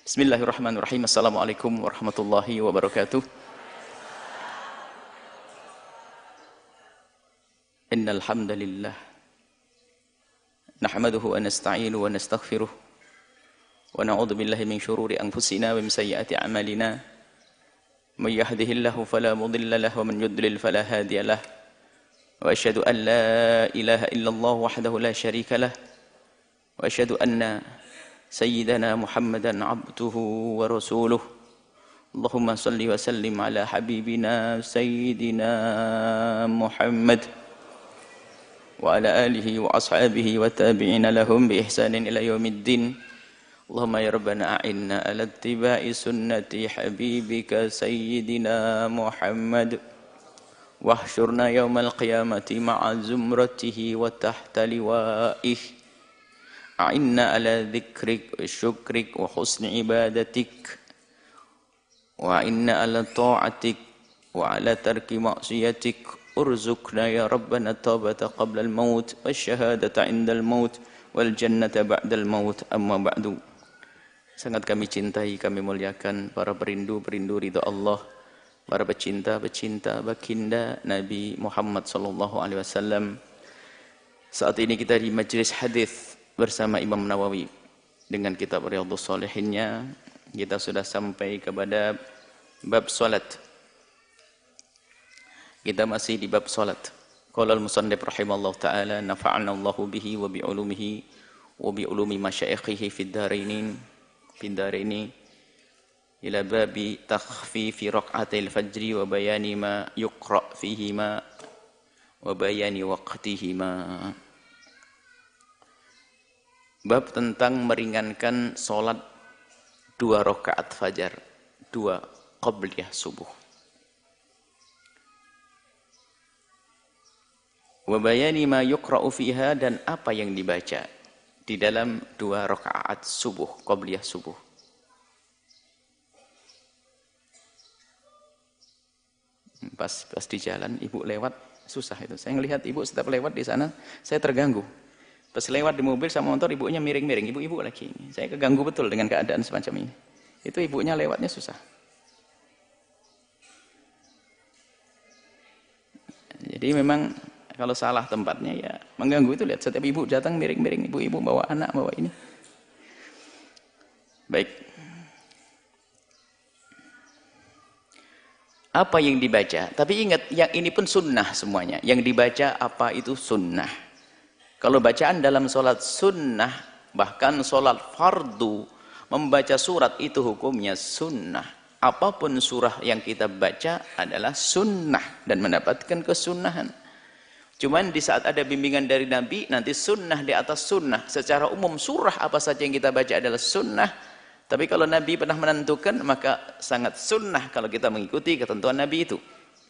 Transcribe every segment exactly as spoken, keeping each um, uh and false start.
Bismillahirrahmanirrahim. Assalamualaikum warahmatullahi wabarakatuh. Innal hamdalillah nahmaduhu wa nasta'inu wa nastaghfiruh wa na'udzu billahi min shururi anfusina wa min sayyiati a'malina. May yahdihillahu fala mudilla lahu wa man yudlil fala hadiya lahu. Wa asyhadu an la ilaha illallah wahdahu la syarika lahu. Wa asyhadu anna Sayyidina Muhammadan abduhu wa rasuluh. Allahumma salli wa sallim ala habibina Sayyidina Muhammad wa ala alihi wa ashabihi wa tabi'ina lahum bi ihsanin ila yaumiddin. Allahumma ya Rabbana a'inna ala ittiba'i sunnati habibika Sayyidina Muhammad wahsyurna yawmal qiyamati ma'a zumratihi wa tahta liwa'ih. A'inna ala dzikrik wa syukrik wa husni ibadatik wa inna ala ta'atik wa ala tarki maksiatik. Urzuqna ya Rabbana taubata qabla al-maut wa syahadata inda al-maut wal jannata ba'da al-maut. Amma ba'du. Sangat kami cintai, kami muliakan para perindu-perindu ridha Allah, para pecinta-pecinta baginda Nabi Muhammad sallallahu alaihi wasallam. Saat ini kita di majelis hadis bersama Imam Nawawi dengan kitab Riyadhus Shalihinnya. Kita sudah sampai kepada bab salat. Kita masih di bab salat. Qala al-musannif rahimallahu taala nafa'ana Allahu bihi wa bi ulumihi wa bi ulumi masyaikhihi fid darain fid darain ila babi takhfifi rak'atil fajri wa bayani ma yuqra fihima wa bayani waqtihima. Bab tentang meringankan solat dua rakaat fajar, dua qabliyah subuh. Wa bayani ma yuqra'u fiha, dan apa yang dibaca di dalam dua rakaat subuh, qabliyah subuh. Pas pas di jalan ibu lewat susah itu. Saya ngelihat ibu setiap lewat di sana saya terganggu. Pas lewat di mobil sama motor ibunya miring-miring, ibu-ibu lagi. Saya keganggu betul dengan keadaan semacam ini. Itu ibunya lewatnya susah. Jadi memang kalau salah tempatnya ya mengganggu itu. Lihat setiap ibu datang miring-miring, ibu-ibu bawa anak, bawa ini. Baik. Apa yang dibaca? Tapi ingat, yang ini pun sunnah semuanya. Yang dibaca apa itu sunnah. Kalau bacaan dalam solat sunnah, bahkan solat fardu, membaca surat itu hukumnya sunnah. Apapun surah yang kita baca adalah sunnah dan mendapatkan kesunnahan. Cuman di saat ada bimbingan dari Nabi, nanti sunnah di atas sunnah. Secara umum surah apa saja yang kita baca adalah sunnah. Tapi kalau Nabi pernah menentukan, maka sangat sunnah kalau kita mengikuti ketentuan Nabi itu.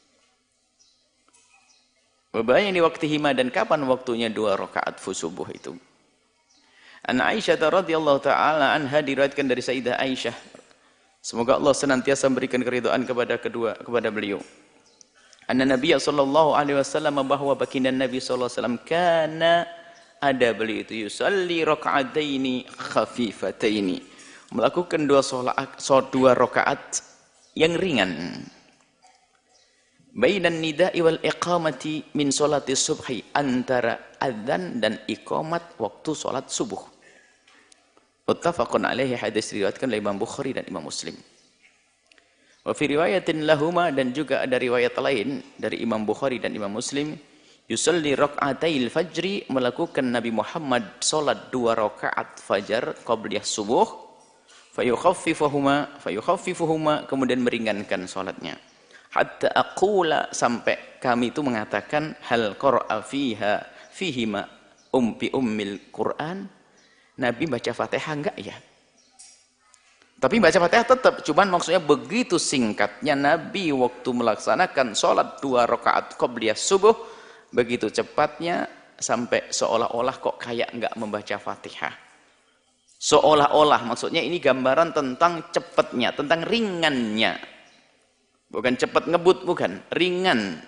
Wabayani waktihima, dan kapan waktunya dua rakaat subuh itu. An Aisyah radhiyallahu taala anha, diriwayatkan dari Sayyidah Aisyah. Semoga Allah senantiasa memberikan keridhaan kepada kedua kepada beliau. Anna Nabiy sallallahu alaihi wasallam, bahwa baginda Nabi sallallahu alaihi wasallam kana ada beliau itu yusalli raka'ataini khafifataini, melakukan dua salat dua rakaat yang ringan. Bainan nida'i wal iqamati min salati subhi, antara adzan dan iqamat waktu salat subuh. Muttafaqun alaihi, hadis riwayatkan oleh Imam Bukhari dan Imam Muslim. Wa fi riwayatin lahuma, dan juga ada riwayat lain dari Imam Bukhari dan Imam Muslim, yusalli rak'atail fajri, melakukan Nabi Muhammad salat dua rakaat fajar qabliyah subuh, fayukhaffifuhuma fayukhaffifuhuma, kemudian meringankan salatnya. Hatta aqula, sampai kami itu mengatakan, hal qara'a fiha fihima um bi ummil Quran, Nabi baca Fatihah enggak ya? Tapi baca Fatihah tetap, cuman maksudnya begitu singkatnya Nabi waktu melaksanakan sholat dua rakaat qabliyah subuh, begitu cepatnya sampai seolah-olah kok kayak enggak membaca Fatihah. Seolah-olah, maksudnya ini gambaran tentang cepatnya, tentang ringannya. Bukan cepat ngebut, bukan. Ringan.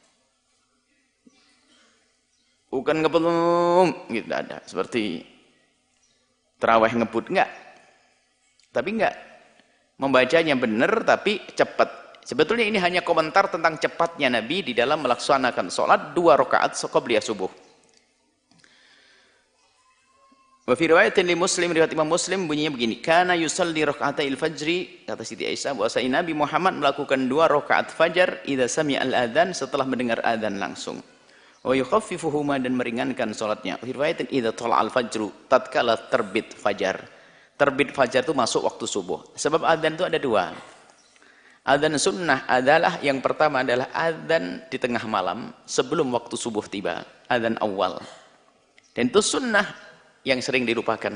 Bukan ngebut, gitu ada. Seperti terawih ngebut, enggak. Tapi enggak. Membacanya benar tapi cepat. Sebetulnya ini hanya komentar tentang cepatnya Nabi di dalam melaksanakan sholat dua rakaat qobliyah subuh. Wa fi riwayatin li Muslim, riwayat Imam Muslim bunyinya begini, kana yusalli raka'atai al-fajri, kata Siti Aisyah bahwa Nabi Muhammad melakukan dua rakaat fajar idza sami'a al-adzan, setelah mendengar adzan langsung. Wa yukhaffifuhuma, dan meringankan salatnya. Fi riwayatin idza tala al-fajru, tatkala terbit fajar. Terbit fajar itu masuk waktu subuh. Sebab adzan itu ada dua. Adzan sunnah adalah yang pertama adalah adzan di tengah malam sebelum waktu subuh tiba, adzan awal. Dan itu sunnah yang sering dilupakan.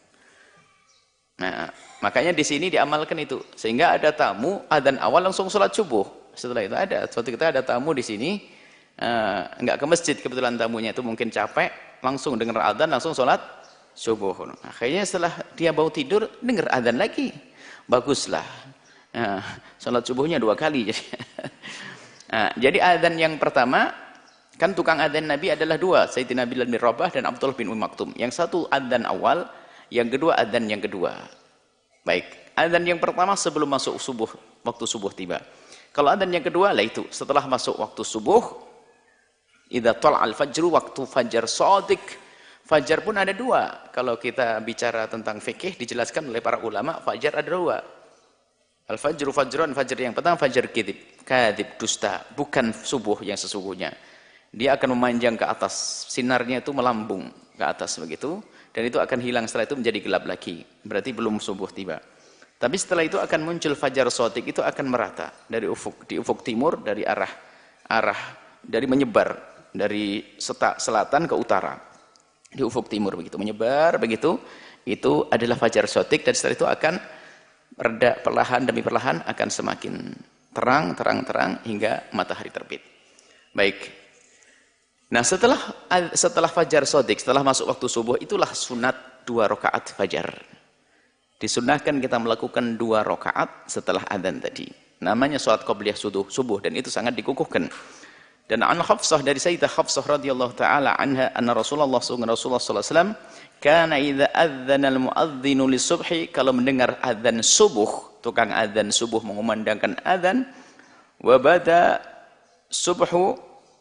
Nah, makanya di sini diamalkan itu. Sehingga ada tamu adzan awal langsung sholat subuh. Setelah itu ada, suatu kita ada tamu di sini, uh, enggak ke masjid kebetulan tamunya itu mungkin capek, langsung dengar adzan langsung sholat subuh. Akhirnya setelah dia bau tidur, dengar adzan lagi. Baguslah. Nah, sholat subuhnya dua kali. Nah, jadi adzan yang pertama, kan tukang adzan Nabi adalah dua, Sayyidina Bilal bin Rabah dan Abdullah bin Umm Maktum. Yang satu adzan awal, yang kedua adzan yang kedua. Baik, adzan yang pertama sebelum masuk subuh, waktu subuh tiba. Kalau adzan yang kedua lah itu, setelah masuk waktu subuh, idza tala'al fajru, waktu fajar shadiq. Fajar pun ada dua. Kalau kita bicara tentang fikih, dijelaskan oleh para ulama, fajar ada dua. Al-fajru fajrun, fajar yang pertama fajar kadzib, kadzib dusta, bukan subuh yang sesungguhnya. Dia akan memanjang ke atas, sinarnya itu melambung ke atas begitu, dan itu akan hilang setelah itu menjadi gelap lagi. Berarti belum subuh tiba. Tapi setelah itu akan muncul fajar shadiq, itu akan merata dari ufuk, di ufuk timur, dari arah arah dari menyebar dari seta, selatan ke utara. Di ufuk timur begitu menyebar begitu, itu adalah fajar shadiq, dan setelah itu akan reda perlahan demi perlahan, akan semakin terang, terang, terang hingga matahari terbit. Baik. Nah, setelah setelah fajar shadiq, setelah masuk waktu subuh, itulah sunat dua rakaat fajar. Disunnahkan kita melakukan dua rakaat setelah adzan tadi. Namanya salat qobliyah subuh, subuh, dan itu sangat dikukuhkan. Dan an Hafsah, dari Sayyidah Hafsah radhiyallahu taala anha, anna Rasulullah sallallahu alaihi wasallam kana idza adzana al-muadzinu lis-subhi, kalau mendengar adzan subuh, tukang adzan subuh mengumandangkan adzan, wa bada subhu,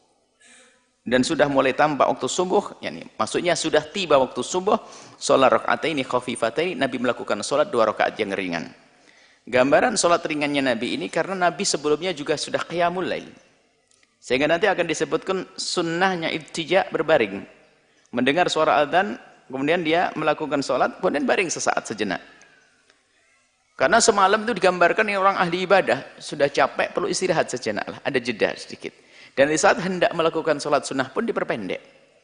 dan sudah mulai tampak waktu subuh, yani maksudnya sudah tiba waktu subuh, sholat raka'ataini khafifataini, Nabi melakukan sholat dua rakaat yang ringan. Gambaran sholat ringannya Nabi ini karena Nabi sebelumnya juga sudah qiyamul lail. Sehingga nanti akan disebutkan sunnahnya ittija, berbaring. Mendengar suara adzan, kemudian dia melakukan sholat, kemudian baring sesaat sejenak. Karena semalam itu digambarkan yang orang ahli ibadah, sudah capek, perlu istirahat sejenak lah, ada jeda sedikit. Dan di saat hendak melakukan sholat sunnah pun diperpendek.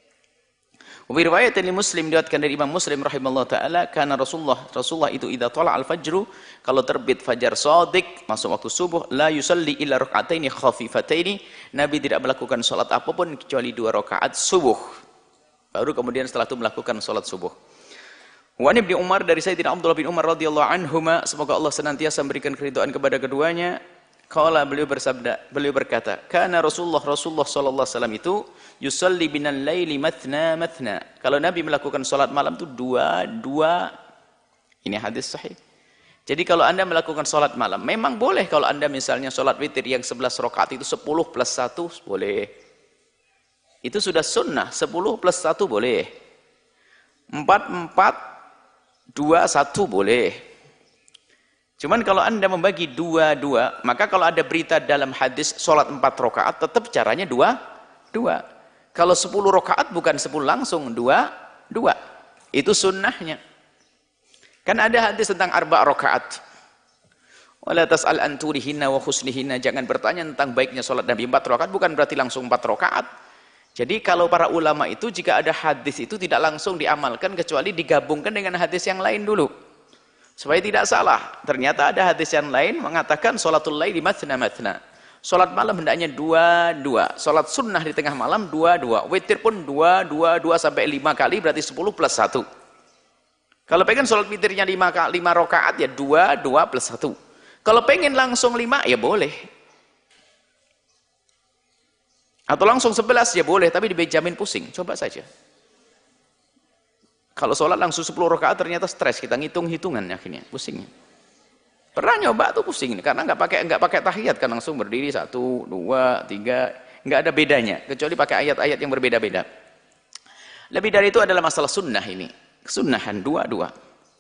Wa riwayat dari Muslim, diriwayatkan dari Imam Muslim rahimallahu taala, karena Rasulullah Rasulullah itu idza tala al-fajru, kalau terbit fajar shadiq, masuk waktu subuh, la yusalli illa rak'ataini khafifataini, Nabi tidak melakukan sholat apapun kecuali dua rakaat subuh. Baru kemudian setelah itu melakukan sholat subuh. Wa Ibnu Umar, dari Sayyidina Abdullah bin Umar radhiyallahu anhuma, semoga Allah senantiasa memberikan keridhaan kepada keduanya. Qala, beliau bersabda, beliau berkata, kana Rasulullah Rasulullah sallallahu alaihi wasallam itu yusalli binal laili mathna mathna. Kalau Nabi melakukan salat malam itu dua dua. Ini hadis sahih. Jadi kalau Anda melakukan salat malam, memang boleh kalau Anda misalnya salat witir yang sebelas rakaat itu sepuluh plus satu boleh. Itu sudah sunnah, sepuluh plus satu boleh. empat empat dua satu boleh. Cuman kalau Anda membagi dua-dua, maka kalau ada berita dalam hadis sholat empat rakaat, tetap caranya dua, dua. Kalau sepuluh rakaat bukan sepuluh langsung, dua, dua. Itu sunnahnya. Kan ada hadis tentang arba rakaat. Wala tas'al an turihinna wa husnihinna, jangan bertanya tentang baiknya sholat Nabi empat rakaat, bukan berarti langsung empat rakaat. Jadi kalau para ulama itu, jika ada hadis itu tidak langsung diamalkan, kecuali digabungkan dengan hadis yang lain dulu. Supaya tidak salah. Ternyata ada hadis yang lain mengatakan sholatul laili mathna mathna. Sholat malam hendaknya dua dua. Sholat sunnah di tengah malam dua dua. Witir pun dua dua dua sampai lima kali, berarti sepuluh plus satu. Kalau pengen sholat witirnya lima lima rakaat ya dua dua plus satu. Kalau pengen langsung lima ya boleh. Atau langsung sebelas ya boleh, tapi dijamin pusing. Coba saja. Kalau sholat langsung sepuluh rakaat ternyata stres, kita ngitung-hitungan akhirnya, pusing. Pernah nyoba tuh pusing, karena nggak pakai nggak pakai tahiyat kan, langsung berdiri satu, dua, tiga, nggak ada bedanya, kecuali pakai ayat-ayat yang berbeda-beda. Lebih dari itu adalah masalah sunnah ini, kesunahan dua-dua.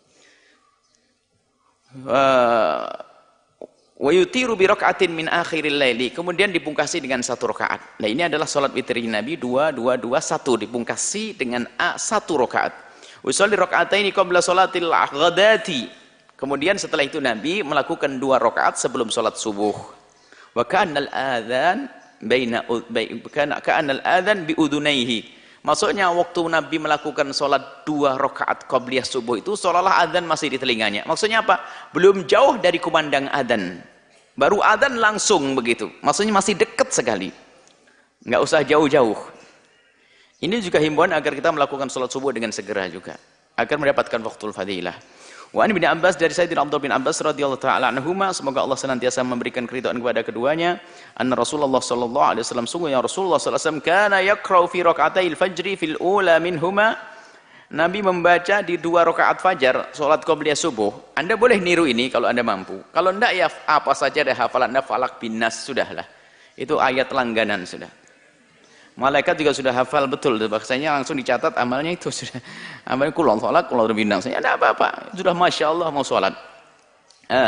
Wa yutiru bi raka'atin min akhiril laili, kemudian dipungkasi dengan satu rakaat. Nah ini adalah salat witir Nabi dua dua dua satu, dipungkasi dengan a satu rakaat. Usolli raka'ataini qabla salatil ghadati. Kemudian setelah itu Nabi melakukan dua rakaat sebelum salat subuh. Wa kana al-adzan baina kana kana al-adzan bi udunaihi. Maksudnya waktu Nabi melakukan salat dua rakaat qabliyah subuh itu seolah-olah adzan masih di telinganya. Maksudnya apa? Belum jauh dari kumandang adzan. Baru adzan langsung begitu. Maksudnya masih dekat sekali. Enggak usah jauh-jauh. Ini juga himbauan agar kita melakukan salat subuh dengan segera juga, agar mendapatkan waktul fadilah. Wa an Ibnu Abbas, dari Sayyidina Abdullah bin Abbas radhiyallahu taala anhuma, semoga Allah senantiasa memberikan keridhaan kepada keduanya, anna Rasulullah sallallahu alaihi wasallam, sungguh yang Rasulullah sallallahu alaihi wasallam kana yaqra'u fi rak'atail fajri fil ula minhuma, Nabi membaca di dua rakaat fajar salat qabliyah subuh. Anda boleh niru ini kalau Anda mampu. Kalau enggak ya apa saja deh hafalan Anda, falak bin nas sudahlah. Itu ayat langganan sudah. Malaikat juga sudah hafal betul, bahasanya langsung dicatat amalnya itu sudah. Amalnya kulon sholat, kulon berbintang. Saya ada apa-apa, sudah masya Allah mau sholat. Ah.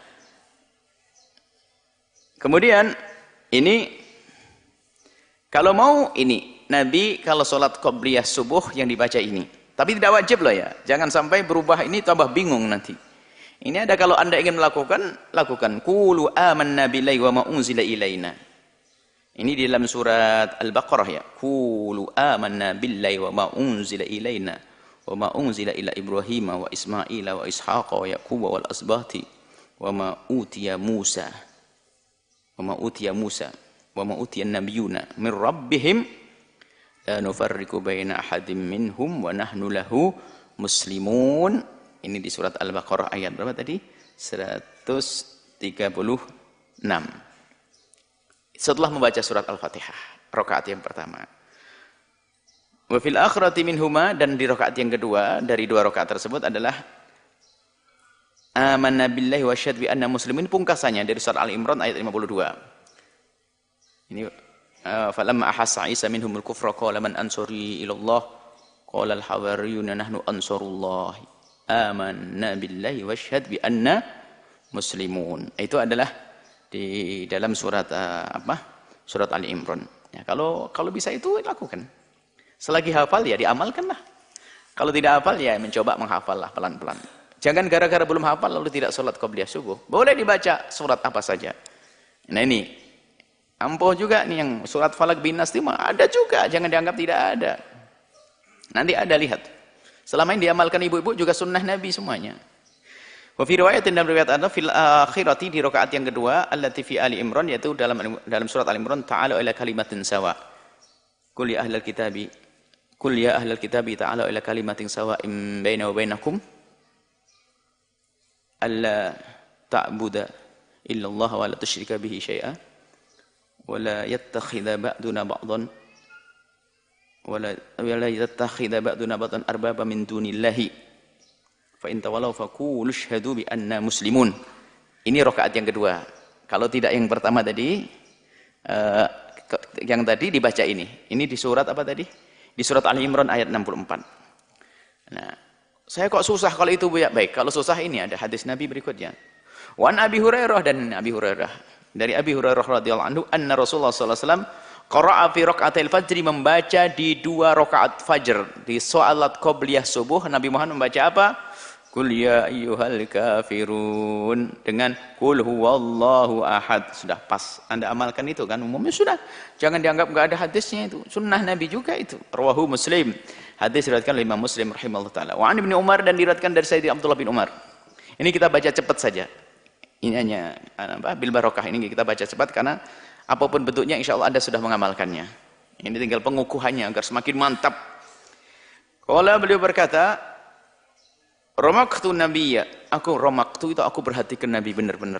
Kemudian ini kalau mau ini Nabi kalau sholat qobliyah subuh yang dibaca ini, tapi tidak wajib loh ya. Jangan sampai berubah ini tambah bingung nanti. Ini ada kalau Anda ingin melakukan, lakukan. Qulu amanna billahi wa ma unzila ilaina. Ini di dalam surat Al-Baqarah ya. Qulu amanna billahi wa ma unzila ilaina wa ma unzila ila Ibrahim wa Ismaila wa Ishaqa wa Yaqub wal asbati wa ma utiya Musa wa ma utiya Musa wa ma utiya an-nabiyuna min rabbihim la nufarriqu baina ahadin minhum wa nahnu lahu muslimun. Ini di surat Al-Baqarah ayat berapa tadi? seratus tiga puluh enam. Setelah membaca surat Al-Fatihah, rakaat yang pertama. Wa fil akhirati minhuma, dan di rakaat yang kedua dari dua rakaat tersebut adalah amanna billahi wa syahadu bi anna muslimin, pungkasannya dari surat Al-Imran ayat lima puluh dua. Ini falamma ahassa Isa minhumul kufra qala man ansuri ila Allah qala al-hawariyuna nahnu ansarullah amanna billahi wa syahadu bi anna muslimun. Itu adalah di dalam surat uh, apa? Surat Ali Imran. Ya, kalau kalau bisa itu lakukan. Selagi hafal ya diamalkanlah. Kalau tidak hafal ya mencoba menghafallah pelan-pelan. Jangan gara-gara belum hafal lalu tidak sholat qabliyah subuh. Boleh dibaca surat apa saja. Nah ini ampuh juga nih yang surat Falak bin Nas itu ada juga, jangan dianggap tidak ada. Nanti ada lihat. Selama ini diamalkan ibu-ibu juga sunnah Nabi semuanya. Wa fi riwayatin, dalam riwayat ada fil akhirati, di rakaat yang kedua, allati fi Ali Imran, yaitu dalam dalam surat Al Imran, ta'ala ila kalimatin sawa. Qul ya ahlal kitabi, qul ya ahlal kitabi ta'ala ila kalimatin sawa'in baina wa bainakum alla ta'budu illa Allah wa la tusyrika bihi syai'a wa la yattakhidha ba'duna ba'dhan wa la yattakhidha ba'duna ba'dhan arbaba min dunillahi fa in tawallaw faqulu asyhadu bi anna muslimun. Ini rakaat yang kedua. Kalau tidak yang pertama tadi, uh, yang tadi dibaca ini. Ini di surat apa tadi? Di surat Ali Imran ayat enam puluh empat. Nah, saya kok susah kalau itu Bu ya? Baik, kalau susah ini ada hadis Nabi berikutnya. Wa an Abi Hurairah, dan Abi Hurairah, dari Abi Hurairah radhiyallahu anhu, anna Rasulullah sallallahu alaihi wasallam qara'a fi raka'atil fajri, membaca di dua rakaat fajr, di salat qabliyah subuh. Nabi Muhammad membaca apa? Qul ya ayyuhal kafirun, dengan qul huwallahu ahad. Sudah pas, Anda amalkan itu kan, umumnya sudah. Jangan dianggap enggak ada hadisnya, itu sunnah Nabi juga itu. Rawahu Muslim, hadis diriwayatkan oleh Imam Muslim rahimahullah taala. Wa an Ibnu Umar, dan diriwayatkan dari Sayyidina Abdullah bin Umar. Ini kita baca cepat saja. Ini hanya apa? Bil barokah, ini kita baca cepat karena apapun bentuknya insyaallah Anda sudah mengamalkannya. Ini tinggal pengukuhannya agar semakin mantap. Qala, beliau berkata, Romaktu nabiyya, aku romaktu itu aku perhatikan Nabi benar-benar.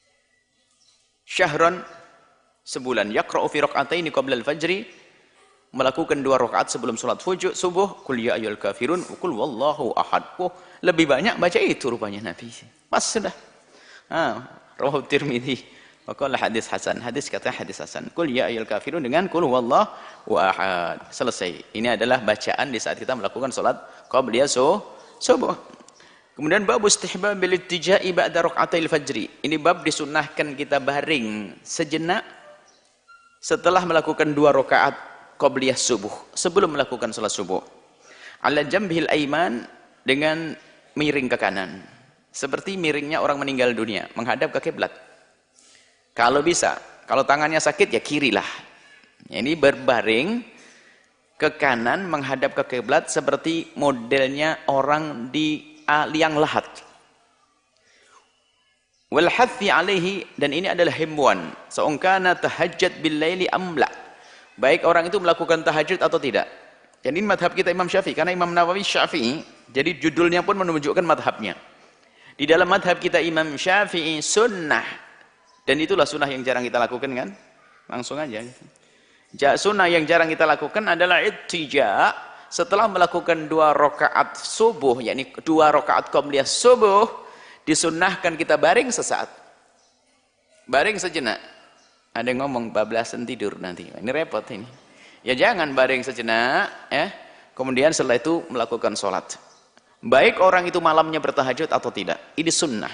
Syahran, sebulan, yaqra'u fi rak'ataini qabla al-fajri, melakukan dua rakaat sebelum sholat fujud subuh, kul ya ayyuhal kafirun, kul wallahu ahad. Oh, lebih banyak baca itu rupanya Nabi. Pas sudah. Ah, rawahu Tirmidzi. Waqala hadis hasan. Hadis kata hadis hasan. Kul ya ayyuhal kafirun dengan kul wallahu ahad. Selesai. Ini adalah bacaan di saat kita melakukan sholat qabliyah subuh. Kemudian bab istihbab bil ittijai ba'da rak'atil fajri. Ini bab disunnahkan kita baring sejenak setelah melakukan dua rakaat qabliyah subuh, sebelum melakukan salat subuh. Ala jambihil aiman, dengan miring ke kanan. Seperti miringnya orang meninggal dunia, menghadap ke kiblat. Kalau bisa, kalau tangannya sakit ya kirilah. Ini berbaring ke kanan menghadap ke kiblat seperti modelnya orang di uh, liang lahat. Wal hathi alaihi, dan ini adalah himbauan. Sa'ungkana tahajjud bil laili amla. Baik orang itu melakukan tahajud atau tidak. Jadi ini madhab kita Imam Syafi'i, karena Imam Nawawi Syafi'i, jadi judulnya pun menunjukkan madhabnya. Di dalam madhab kita Imam Syafi'i sunnah, dan itulah sunnah yang jarang kita lakukan kan? Langsung aja. Sunnah yang jarang kita lakukan adalah ittija, setelah melakukan dua rakaat subuh, yakni dua rakaat qabliyah subuh, disunnahkan kita baring sesaat. Baring sejenak. Ada yang ngomong bablasan tidur nanti. Ini repot ini. Ya jangan baring sejenak, ya. Kemudian setelah itu melakukan sholat. Baik orang itu malamnya bertahajud atau tidak. Ini sunnah.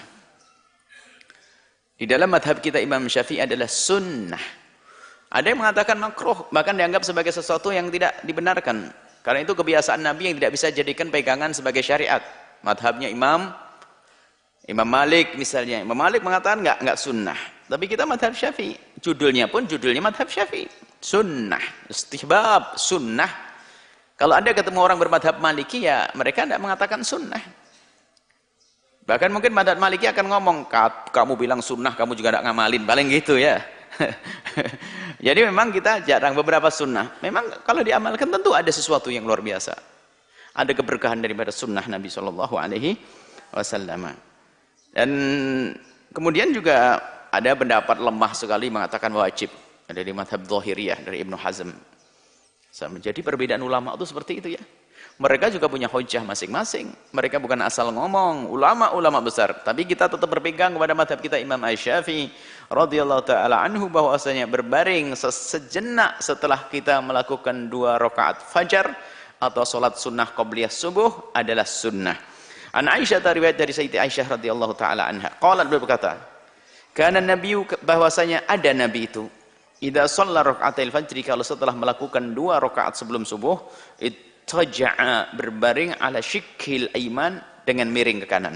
Di dalam madhab kita Imam Syafi'i adalah sunnah. Ada yang mengatakan makruh, bahkan dianggap sebagai sesuatu yang tidak dibenarkan. Karena itu kebiasaan Nabi yang tidak bisa jadikan pegangan sebagai syariat. Madhabnya Imam Imam Malik misalnya. Imam Malik mengatakan enggak, enggak sunnah. Tapi kita madhab Syafi'i. Judulnya pun judulnya madhab Syafi'i. Sunnah. Istihbab. Sunnah. Kalau Anda ketemu orang bermadhab Maliki, ya mereka tidak mengatakan sunnah. Bahkan mungkin madhab Maliki akan ngomong, kamu bilang sunnah, kamu juga tidak ngamalin. Paling gitu ya. Jadi memang kita jarang beberapa sunnah. Memang kalau diamalkan tentu ada sesuatu yang luar biasa. Ada keberkahan daripada sunnah Nabi shallallahu alaihi wasallam. Dan kemudian juga ada pendapat lemah sekali mengatakan wajib. Ada di madhab Zahiriyah dari Ibnu Hazm. Jadi perbedaan ulama itu seperti itu ya. Mereka juga punya hujjah masing-masing. Mereka bukan asal ngomong, ulama-ulama besar. Tapi kita tetap berpegang kepada madhab kita Imam Asy-Syafi'i radhiyallahu ta'ala anhu, bahwasanya berbaring sejenak setelah kita melakukan dua rakaat fajar atau salat sunnah qabliyah subuh adalah sunnah. An Aisyah, riwayat dari Sayyidati Aisyah radhiyallahu ta'ala anha. Qalat, beliau berkata, karena Nabi, bahwasanya ada Nabi itu, idza shalla raka'atil fajri, kalau setelah melakukan dua rakaat sebelum subuh, taja'a, berbaring ala syikkil aiman, dengan miring ke kanan.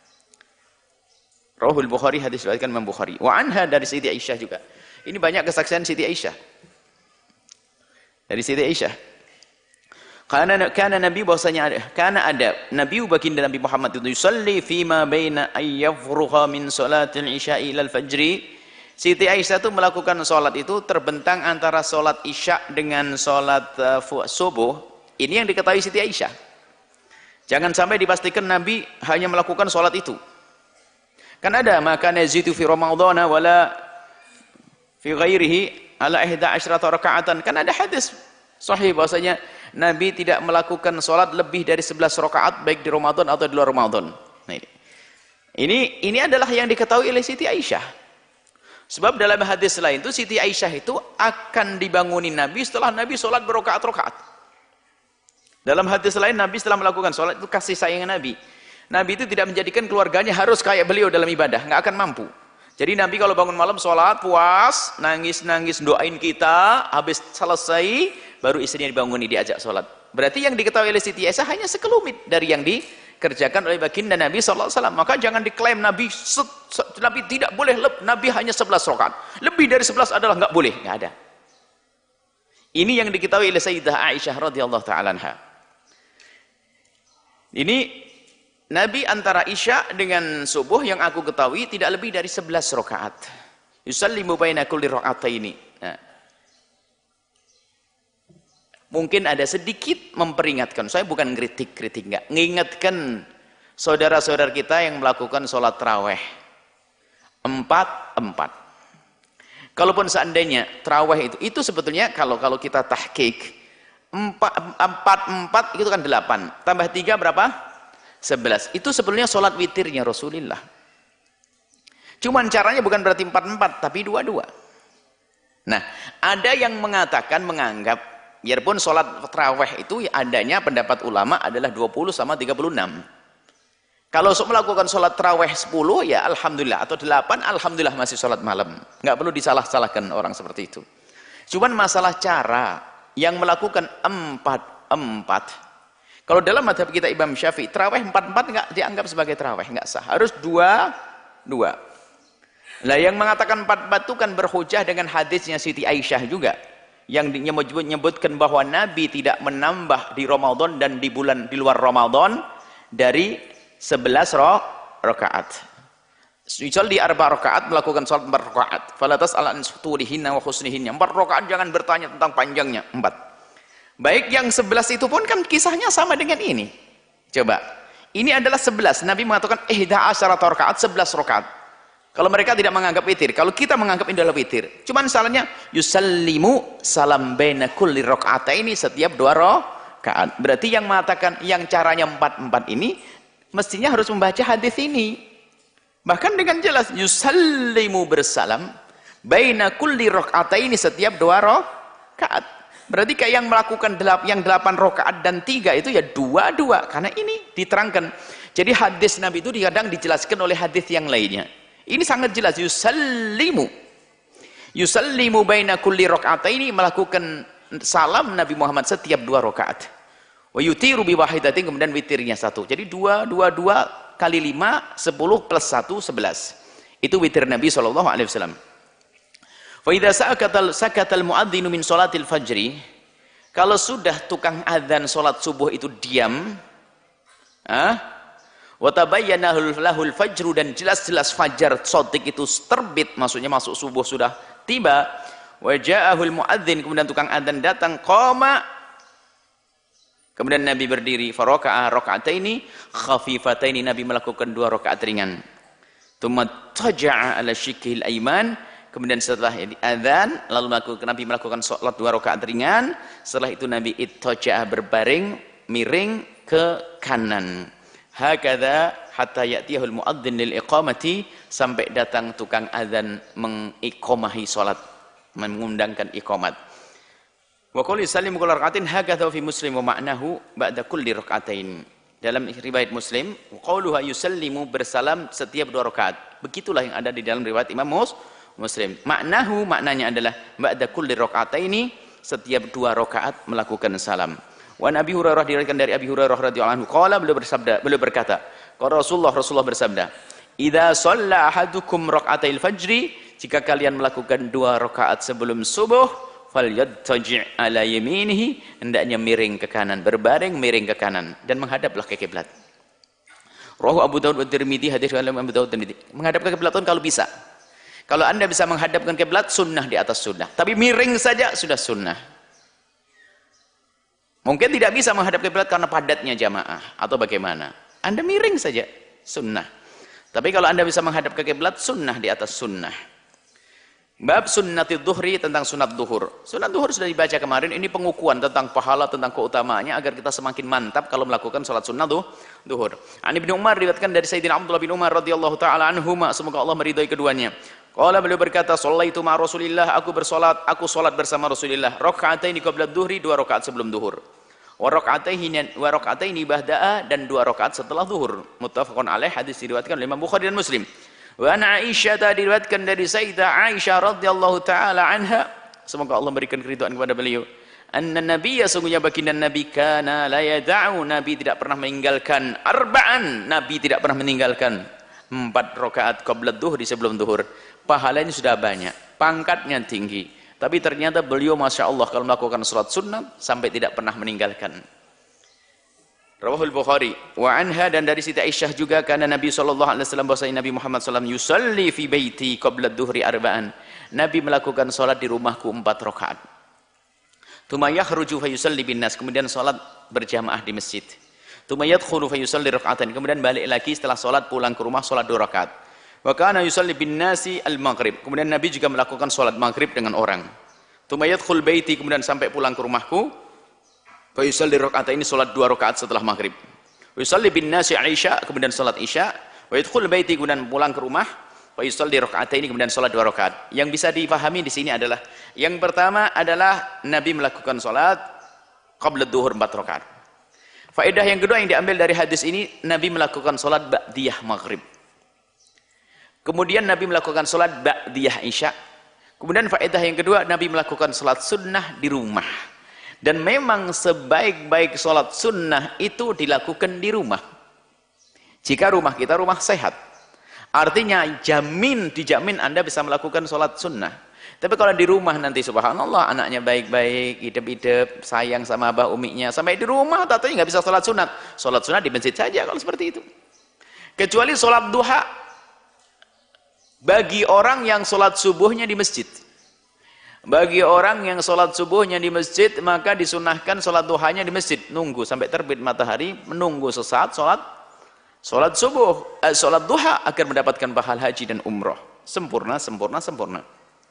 Rawahul Bukhari, hadis riwayatkan Imam Bukhari. Wa anha, dari Siti Aisyah juga. Ini banyak kesaksian Siti Aisyah. Dari Siti Aisyah. Karena karena Nabi, bahwasanya ada, karena ada Nabi baginda Nabi Muhammad itu yusalli fima baina ayyafruha min salatil isya'i ilal fajri. Siti Aisyah itu melakukan salat itu terbentang antara salat isya dengan salat uh, subuh. Ini yang diketahui Siti Aisyah. Jangan sampai dipastikan Nabi hanya melakukan sholat itu. Kan ada, maka nazitu fi ramadhana wala fi ghairihi ala ihda asyrata raka'atan. Kan ada hadis sahih bahwasanya Nabi tidak melakukan sholat lebih dari sebelas rakaat baik di Ramadan atau di luar Ramadan. Nah, ini. ini ini adalah yang diketahui oleh Siti Aisyah. Sebab dalam hadis lain itu Siti Aisyah itu akan dibangunin Nabi setelah Nabi sholat berrakaat-rakaat. Dalam hadis lain, Nabi setelah melakukan sholat itu kasih sayang Nabi. Nabi itu tidak menjadikan keluarganya harus kayak beliau dalam ibadah, nggak akan mampu. Jadi Nabi kalau bangun malam sholat puas, nangis-nangis doain kita, habis selesai baru istrinya dibanguni diajak sholat. Berarti yang diketahui oleh Siti Aisyah hanya sekelumit dari yang dikerjakan oleh baginda Nabi shallallahu alaihi wasallam. Maka jangan diklaim Nabi Nabi tidak boleh, Nabi hanya sebelas rakaat. Lebih dari sebelas adalah nggak boleh, nggak ada. Ini yang diketahui oleh Sayyidah Aisyah radhiyallahu ta'ala anha. Ini Nabi antara isya dengan subuh yang aku ketahui tidak lebih dari sebelas rakaat. Yusallimu baina kulli raka'ataini. Nah. Mungkin ada sedikit memperingatkan. Saya bukan kritik-kritik, enggak. Mengingatkan saudara-saudara kita yang melakukan sholat tarawih. Empat, empat. Kalaupun seandainya tarawih itu, itu sebetulnya kalau kalau kita tahqiq, Empat, empat, empat itu kan delapan. Tambah tiga berapa? Sebelas. Itu sebetulnya sholat witirnya Rasulullah. Cuman caranya bukan berarti empat, empat, tapi dua, dua. Nah, ada yang mengatakan, menganggap, biarpun sholat tarawih itu adanya pendapat ulama adalah dua puluh sama tiga puluh enam. Kalau melakukan sholat tarawih sepuluh, ya alhamdulillah. Atau delapan, alhamdulillah masih sholat malam. Nggak perlu disalah-salahkan orang seperti itu. Cuman masalah cara. Yang melakukan empat empat, kalau dalam madhab kita Imam Syafi'i, tarawih empat empat nggak dianggap sebagai tarawih, nggak sah, harus dua dua. Nah, yang mengatakan empat empat itu kan berhujah dengan hadisnya Siti Aisyah juga, yang menyebutkan bahwa Nabi tidak menambah di Ramadan dan di bulan di luar Ramadan dari sebelas rakaat. Misal di arba rakaat melakukan salat empat rakaat. Fala tas'al an sutulihinna wa husnihinna. empat rakaat jangan bertanya tentang panjangnya. empat. Baik yang sebelas itu pun kan kisahnya sama dengan ini. Coba. Ini adalah sebelas. Nabi mengatakan ihda asyara rakaat, sebelas rakaat. Kalau mereka tidak menganggap witir, kalau kita menganggap ini adalah witir. Cuman salahnya yusallimu salam baina kulli raka'ataini, setiap dua rakaat. Berarti yang mengatakan yang caranya empat empat ini mestinya harus membaca hadis ini. Bahkan dengan jelas yusallimu bersalam baina kulli raka'ataini, setiap dua rakaat. Berarti kayak yang melakukan delap, yang delapan rakaat dan tiga itu ya dua dua, karena ini diterangkan. Jadi hadis Nabi itu kadang dijelaskan oleh hadis yang lainnya. Ini sangat jelas yusallimu. Yusallimu baina kulli raka'ataini, melakukan salam Nabi Muhammad setiap dua rakaat. Wa yutiru bi wahidatin, kemudian witirnya satu. Jadi dua dua dua kali lima, sepuluh plus satu, sebelas. Itu witir Nabi shallallahu alaihi wasallam. Fa idza sakatal sakatal muadzinu min sholatil fajri, kalau sudah tukang adzan salat subuh itu diam, ah, wa tabayyana lahul fajru, dan jelas-jelas fajar shadiq itu terbit, maksudnya masuk subuh sudah tiba, wa ja'ahul muadzin, kemudian tukang adzan datang, qama, kemudian Nabi berdiri, faraka'a raka'ataini khafifataini, Nabi melakukan dua rakaat ringan. Tsumma taja'a ala shikil aiman, kemudian setelah adzan lalu melakukan, Nabi melakukan salat dua rakaat ringan. Setelah itu Nabi ittaja'a, berbaring miring ke kanan. Hakadha hatta ya'tiyahul muadzin lil iqamati, sampai datang tukang adzan mengiqamahi salat, mengundangkan iqamat. Wa qul yusallimu kullu rak'atin hakadha fi Muslim wa ma'nahu ba'da kulli rak'atain. Dalam riwayat Muslim, qauluha yusallimu, bersalam setiap dua rakaat. Begitulah yang ada di dalam riwayat Imam Muslim. Maknahu, maknanya adalah ba'da kulli rak'ataini, setiap dua rakaat melakukan salam. Wa Nabi Hurairah, diriwayatkan dari Abi Hurairah radhiyallahu anhu, qala, beliau bersabda, beliau berkata, qala Rasulullah, Rasulullah bersabda, idza shalla ahadukum rak'atil fajri, jika kalian melakukan dua rakaat sebelum subuh, falyattaji' ala yaminihi, hendaknya miring ke kanan, berbaring miring ke kanan, dan menghadaplah ke kiblat. Rawahu Abu Daud wa Tirmidzi, hadis riwayat Abu Daud dan Tirmidzi. Menghadap ke kiblat pun kalau bisa. Kalau Anda bisa menghadapkan kiblat, sunnah di atas sunnah. Tapi miring saja sudah sunnah. Mungkin tidak bisa menghadap kiblat karena padatnya jamaah atau bagaimana. Anda miring saja, sunnah. Tapi kalau Anda bisa menghadap ke kiblat, sunnah di atas sunnah. Bab sunnati dhuhri, tentang sunat duhur. Sunat duhur sudah dibaca kemarin, ini pengukuhan tentang pahala, tentang keutamaannya agar kita semakin mantap kalau melakukan salat sunnah duhur. An Ibnu Umar, diriwayatkan dari Sayyidina Abdullah bin Umar radhiyallahu taala anhuma, semoga Allah meridhai keduanya. Qala, beliau berkata, shallaitu ma Rasulillah, aku bersolat, aku solat bersama Rasulullah, raka'ataini qabla dhuhri, dua rakaat sebelum duhur. Wa raka'ataini wa raka'ataini ba'da'a, dan dua rakaat setelah duhur. Muttafaqun alaih, hadis diriwayatkan oleh Imam Bukhari dan Muslim. Wa an Aisyah, diriwayatkan dari Sayyidah Aisyah radhiyallahu taala anha, semoga Allah berikan keridhaan kepada beliau, anna nabiyya, sungguhnya baginda Nabi, kana la yada'u, Nabi tidak pernah meninggalkan arba'an, Nabi tidak pernah meninggalkan empat rakaat qabla dhuhri, sebelum duhur. Pahalanya sudah banyak, pangkatnya tinggi, tapi ternyata beliau masya Allah kalau melakukan salat sunnah sampai tidak pernah meninggalkan. Rawahul Bukhari. Wa anha, dan dari Siti Aisyah juga, karena Nabi sallallahu alaihi wasallam, bahwasanya Nabi Muhammad sallallahu alaihi wasallam, yusalli fi baiti qabla dhuhri arba'an, Nabi melakukan salat di rumahku empat rakaat. Tsumma yakhruju fa yusalli bin nas, kemudian salat berjamaah di masjid. Tsumma yadkhulu fa yusalli rak'atan, kemudian balik lagi setelah salat, pulang ke rumah salat dua rakaat. Wa kana yusalli bin nasi al maghrib, kemudian Nabi juga melakukan salat maghrib dengan orang. Tsumma yadkhul baiti, kemudian sampai pulang ke rumahku. Wa yusalli raka'ataini, salat dua rakaat setelah maghrib. Wa yusalli bin nasi isya, kemudian salat isya. Wa yadkhul baiti, kemudian pulang ke rumah. Wa yusalli raka'ataini, kemudian salat dua rakaat. Yang bisa dipahami di sini adalah yang pertama adalah Nabi melakukan salat qabla dhuhur empat rakaat. Faedah yang kedua yang diambil dari hadis ini, Nabi melakukan salat ba'diyah maghrib. Kemudian Nabi melakukan salat ba'diyah isya. Kemudian faedah yang kedua, Nabi melakukan salat sunnah di rumah. Dan memang sebaik-baik salat sunnah itu dilakukan di rumah. Jika rumah kita rumah sehat, artinya jamin, dijamin Anda bisa melakukan salat sunnah. Tapi kalau di rumah nanti subhanallah, anaknya baik-baik, hidup-hidup, sayang sama abah uminya, sampai di rumah tatanya nggak bisa salat sunat. Salat sunat di masjid saja kalau seperti itu. Kecuali salat duha bagi orang yang salat subuhnya di masjid. Bagi orang yang salat subuhnya di masjid, maka disunahkan salat duhanya di masjid, nunggu sampai terbit matahari, menunggu sesaat salat salat subuh, eh, salat duha agar mendapatkan pahala haji dan umroh. Sempurna, sempurna, sempurna.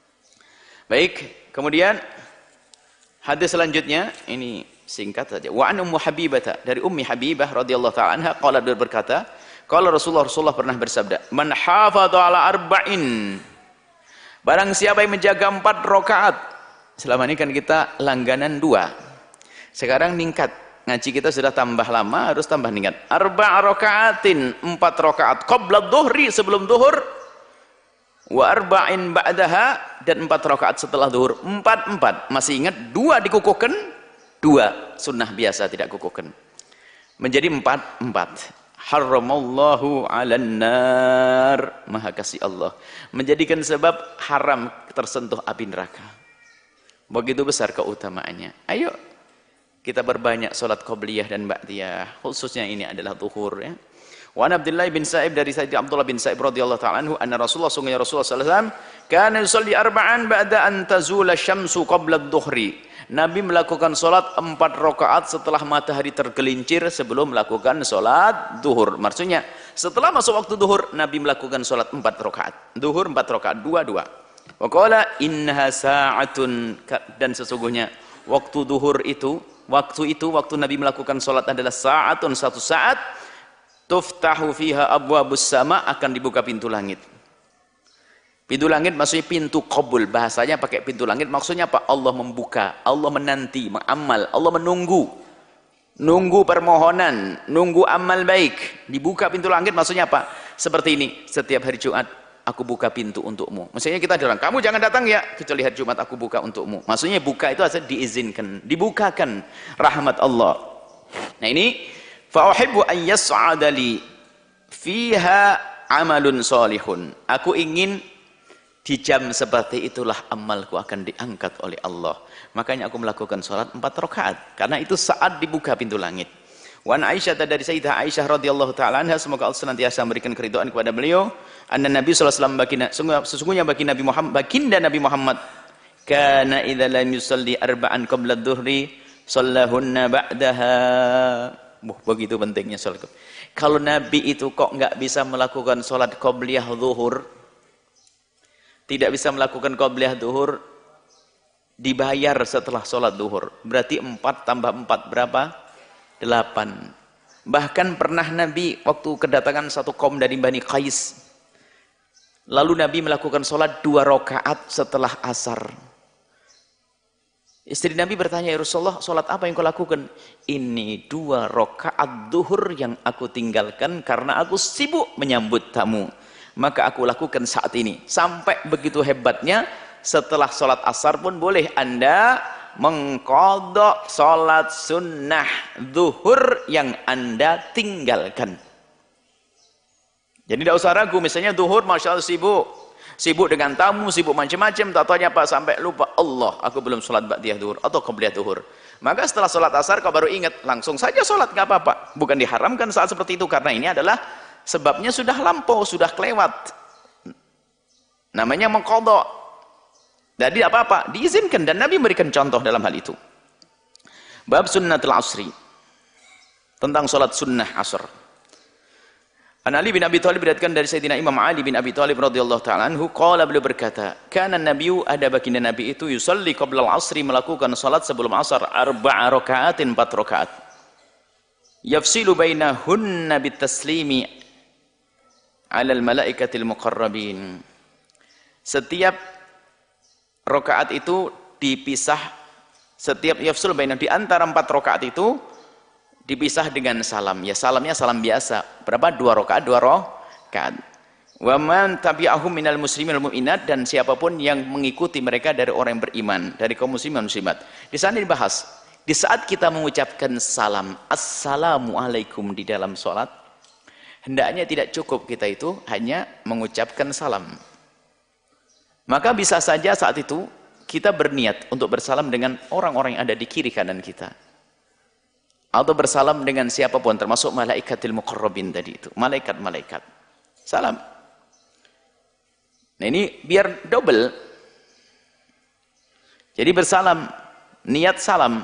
Baik, kemudian hadis selanjutnya ini singkat saja. Wa an Ummu Habibah, dari Ummi Habibah radhiyallahu ta'ala anha, qala, dia berkata, qala Rasulullah Rasulullah pernah bersabda, man hafadha ala arba'in, barang siapa yang menjaga empat rakaat. Selama ini kan kita langganan dua, sekarang ningkat, ngaji kita sudah tambah lama, harus tambah ningkat. Arba' rakaatin, empat rakaat qabla dhuhri, sebelum zuhur. Wa arba'in ba'daha, dan empat rakaat setelah zuhur. Empat empat, masih ingat? Dua dikukuhkan, dua sunnah biasa tidak kukuhkan, menjadi empat empat. Haramallahu 'alan nar, maha kasih Allah menjadikan sebab haram tersentuh api neraka. Begitu besar keutamaannya. Ayo kita berbanyak salat qobliyah dan ba'diyah, khususnya ini adalah zuhur ya. Wa an Abdullah bin Sa'ib, dari Sayyidina Abdullah bin Sa'ib radhiyallahu ta'ala anhu, anna Rasulullah sungguhnya Rasulullah sallallahu alaihi wasallam kana yusalli arba'an ba'da an tazula syamsu qabla adh-dhuhri. Nabi melakukan salat empat rakaat setelah matahari tergelincir, sebelum melakukan salat zuhur. Maksudnya setelah masuk waktu zuhur, Nabi melakukan salat empat rakaat. Zuhur empat rakaat, dua-dua. Wa qala innaha sa'atun, dan sesungguhnya waktu zuhur itu, waktu itu waktu Nabi melakukan salat adalah sa'atun, satu saat. Tuftahu fiha abwabus sama, akan dibuka pintu langit. Pintu langit maksudnya pintu qabul, bahasanya pakai pintu langit, maksudnya apa? Allah membuka, Allah menanti, mengamal, Allah menunggu, nunggu permohonan, nunggu amal baik. Dibuka pintu langit maksudnya apa? Seperti ini, setiap hari Jumat aku buka pintu untukmu. Maksudnya kita bilang, kamu jangan datang ya, kecuali hari Jumat aku buka untukmu. Maksudnya buka itu asal diizinkan, dibukakan rahmat Allah. Nah ini fa uhibbu an yas'ada li fiha amalun salihun. Aku ingin di jam seperti itulah amalku akan diangkat oleh Allah. Makanya aku melakukan salat empat rakaat, karena itu saat dibuka pintu langit. Wa an Aisyah, dari Sayyidah Aisyah radhiyallahu taala anha, semoga Allah senantiasa memberikan keridhaan kepada beliau, anna Nabi sallallahu alaihi wasallam, sesungguhnya bagi Nabi Muhammad, baginda Nabi Muhammad, kana idza lam yusalli arba'an qabla adh-dhuhri shallahunna ba'daha. Buh, begitu pentingnya salat. Kalau Nabi itu kok nggak bisa melakukan salat qobliyah zuhur, tidak bisa melakukan qobliyah zuhur, dibayar setelah salat zuhur. Berarti empat tambah empat berapa? delapan. Bahkan pernah Nabi waktu kedatangan satu kaum dari Bani Qais, lalu Nabi melakukan salat dua rakaat setelah asar. Istri Nabi bertanya, ya Rasulullah, salat apa yang kau lakukan? Ini dua rakaat zuhur yang aku tinggalkan karena aku sibuk menyambut tamu, maka aku lakukan saat ini. Sampai begitu hebatnya, setelah salat asar pun boleh Anda mengqadha salat sunnah zuhur yang Anda tinggalkan. Jadi tidak usah ragu, misalnya zuhur masya Allah sibuk, sibuk dengan tamu, sibuk macam-macam, tak tanya apa, sampai lupa, Allah, aku belum sholat ba'diyah zuhur atau qobliyah zuhur. Maka setelah sholat asar kau baru ingat, langsung saja sholat, nggak apa-apa. Bukan diharamkan saat seperti itu, karena ini adalah sebabnya sudah lampau, sudah kelewat. Namanya mengqadha. Jadi apa-apa, diizinkan, dan Nabi memberikan contoh dalam hal itu. Bab sunnatul asri, tentang sholat sunnah asar. An Ali bin Abi Thalib diriwayatkan dari Sayyidina Imam Ali bin Abi Thalib radhiyallahu taala anhu, qala, beliau berkata, kana nabiyyu, ada baginda Nabi itu, yusalli qabla al-'asri, melakukan salat sebelum asar, arba'a raka'atin, empat rakaat. Yafsilu bainahunna bitaslimi 'ala al-malaikatil muqarrabin. Setiap rakaat itu dipisah, setiap yafsul bainah, di antara empat rakaat itu dipisah dengan salam. Ya salamnya salam biasa. Berapa? Dua rakaat, dua rakaat. Wa man tabi'ahum minal muslimin wal mu'minat, dan siapapun yang mengikuti mereka dari orang yang beriman, dari kaum muslimin dan muslimat. Di sana dibahas, di saat kita mengucapkan salam, assalamualaikum di dalam sholat, hendaknya tidak cukup kita itu hanya mengucapkan salam. Maka bisa saja saat itu kita berniat untuk bersalam dengan orang-orang yang ada di kiri kanan kita, atau bersalam dengan siapapun, termasuk malaikatil muqarrabin tadi itu, malaikat-malaikat. Salam. Nah ini biar double. Jadi bersalam, niat salam.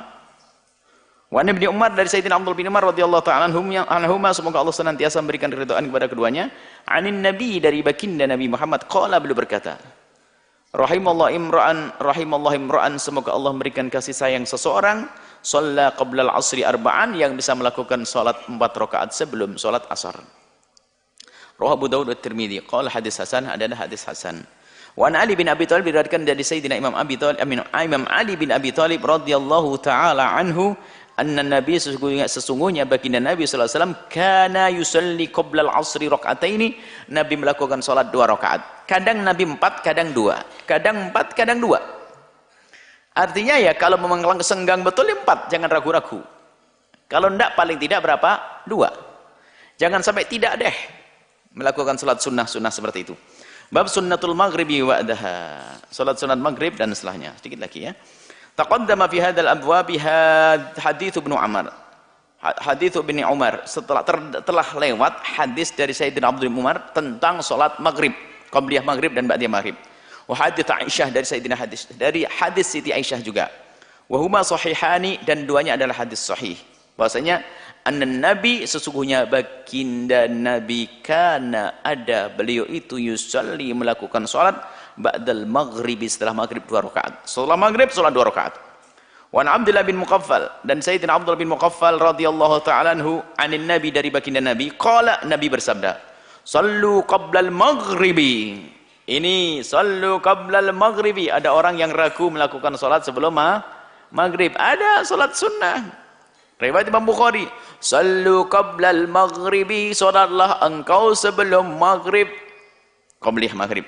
Wa Ibnu Umar, dari Sayyidina Abdullah bin Umar radhiyallahu ta'ala anhuma, semoga Allah senantiasa memberikan keridhaan kepada keduanya, anin Nabi, dari baginda Nabi Muhammad, qala, beliau berkata, rahimallahu imra'an, rahimallahu imra'an, semoga Allah memberikan kasih sayang seseorang, shalla qabla al-'asri arba'an, yang bisa melakukan salat empat rakaat sebelum salat asar. Rawahu Abu Dawud wa Tirmidzi, qala hadis hasan, adalah hadis hasan. Wa an Ali bin Abi Thalib, diriwayatkan dari Sayyidina Imam Abi Thalib, Imam Ali bin Abi Thalib radhiyallahu taala anhu, anna Nabi, sesungguhnya, sesungguhnya baginda Nabi sallallahu alaihi wasallam, kana yusalli qabla al-'asri raka'ataini, Nabi melakukan salat dua rakaat. Kadang Nabi empat, kadang dua. Kadang empat, kadang dua. Artinya ya kalau memang senggang betul empat, jangan ragu-ragu. Kalau enggak paling tidak berapa? Dua. Jangan sampai tidak deh melakukan salat sunnah-sunnah seperti itu. Bab sunnatul maghribi wa'daha, salat sunat maghrib dan setelahnya. Sedikit lagi ya. Taqaddama fi hadzal abwab hadits Ibnu Umar. Hadits Ibnu Umar, setelah ter, telah lewat hadis dari Sayyidina Abdullah bin Umar tentang salat maghrib, qabliyah maghrib dan ba'diyah maghrib. Wa hadits Aisyah, dari Sayyidina hadis dari hadis Siti Aisyah juga. Wa huma sahihani, dan duanya adalah hadis sahih. Bahwasanya anna Nabi, sesungguhnya baginda Nabi, kana, ada beliau itu, yusalli, melakukan salat ba'dal maghribi, setelah maghrib dua rakaat. Setelah maghrib salat dua rakaat. Wa an Abdullah bin Muqaffal, dan Sayyidina Abdullah bin Muqaffal radhiyallahu ta'ala anhu, anin Nabi, dari baginda Nabi, qala, Nabi bersabda, sallu qablal maghribi. Ini sallu qablal maghribi, ada orang yang ragu melakukan salat sebelum ma maghrib. Ada salat sunnah. Riwayat Imam Bukhari, sallu qablal maghribi, salatlah engkau sebelum maghrib, qabliyah maghrib.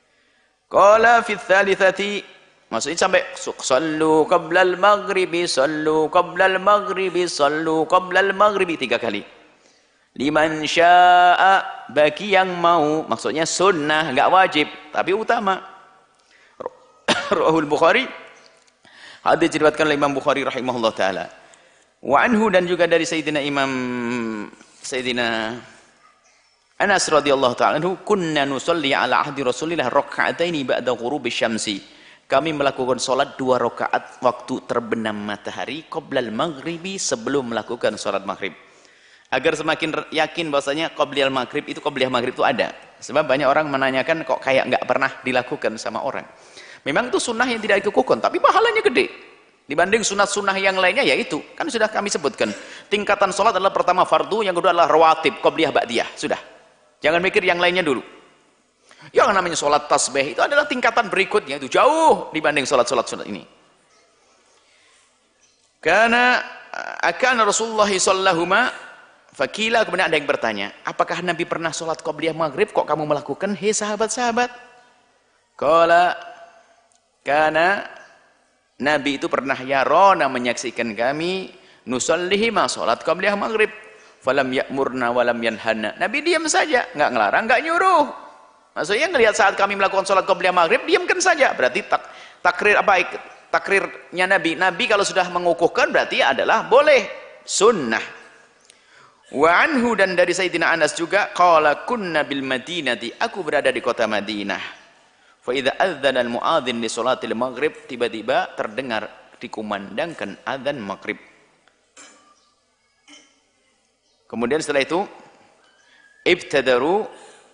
Qala fi tsalitsati, maksudnya sampai sallu qablal maghribi, sallu qablal maghribi, sallu qablal maghribi, tiga kali. Liman syaa, bagi yang mau, maksudnya sunnah, enggak wajib, tapi utama. Rawahul Bukhari, hadis diriwayatkan oleh Imam Bukhari rahimahullah taala. Wa anhu, dan juga dari Sayyidina Imam Sayyidina Anas radhiyallahu ta'ala anhu, kunna nusalli ala ahdi Rasulillah raka'ataini ba'da ghurubi syamsi. Kami melakukan salat dua rakaat waktu terbenam matahari, qoblal maghribi, sebelum melakukan salat maghrib. Agar semakin yakin bahwasanya qobliyah maghrib itu, qobliyah maghrib itu ada. Sebab banyak orang menanyakan kok kayak enggak pernah dilakukan sama orang. Memang itu sunnah yang tidak dikukuhkan, tapi pahalanya gede. Dibanding sunat-sunnah yang lainnya, yaitu kan sudah kami sebutkan. Tingkatan sholat adalah pertama fardu, yang kedua adalah rawatib, qobliyah, ba'diyah. Sudah. Jangan mikir yang lainnya dulu. Yang namanya sholat tasbih itu adalah tingkatan berikutnya, itu jauh dibanding sholat-sholat sunat ini. Karena akan Rasulullah sallallahuma fakila, kemudian ada yang bertanya, apakah Nabi pernah sholat qobliyah maghrib, kok kamu melakukan, hei sahabat-sahabat? Qala, karena Nabi itu pernah yarona, menyaksikan kami, nusallihi ma, sholat qobliyah maghrib, falam ya'murna walam yanhana. Nabi diam saja, enggak ngelarang, enggak nyuruh. Maksudnya ngelihat saat kami melakukan sholat qobliyah maghrib, diamkan saja. Berarti tak, takrir apa, takrirnya Nabi, Nabi kalau sudah mengukuhkan berarti adalah boleh, sunnah. Wa anhu, dan dari Sayyidina Anas juga, qala kunna bil Madinati, aku berada di kota Madinah. Fa idza adzana al muadzin li sholatil maghrib, tiba-tiba terdengar dikumandangkan adzan maghrib. Kemudian setelah itu ibtadaru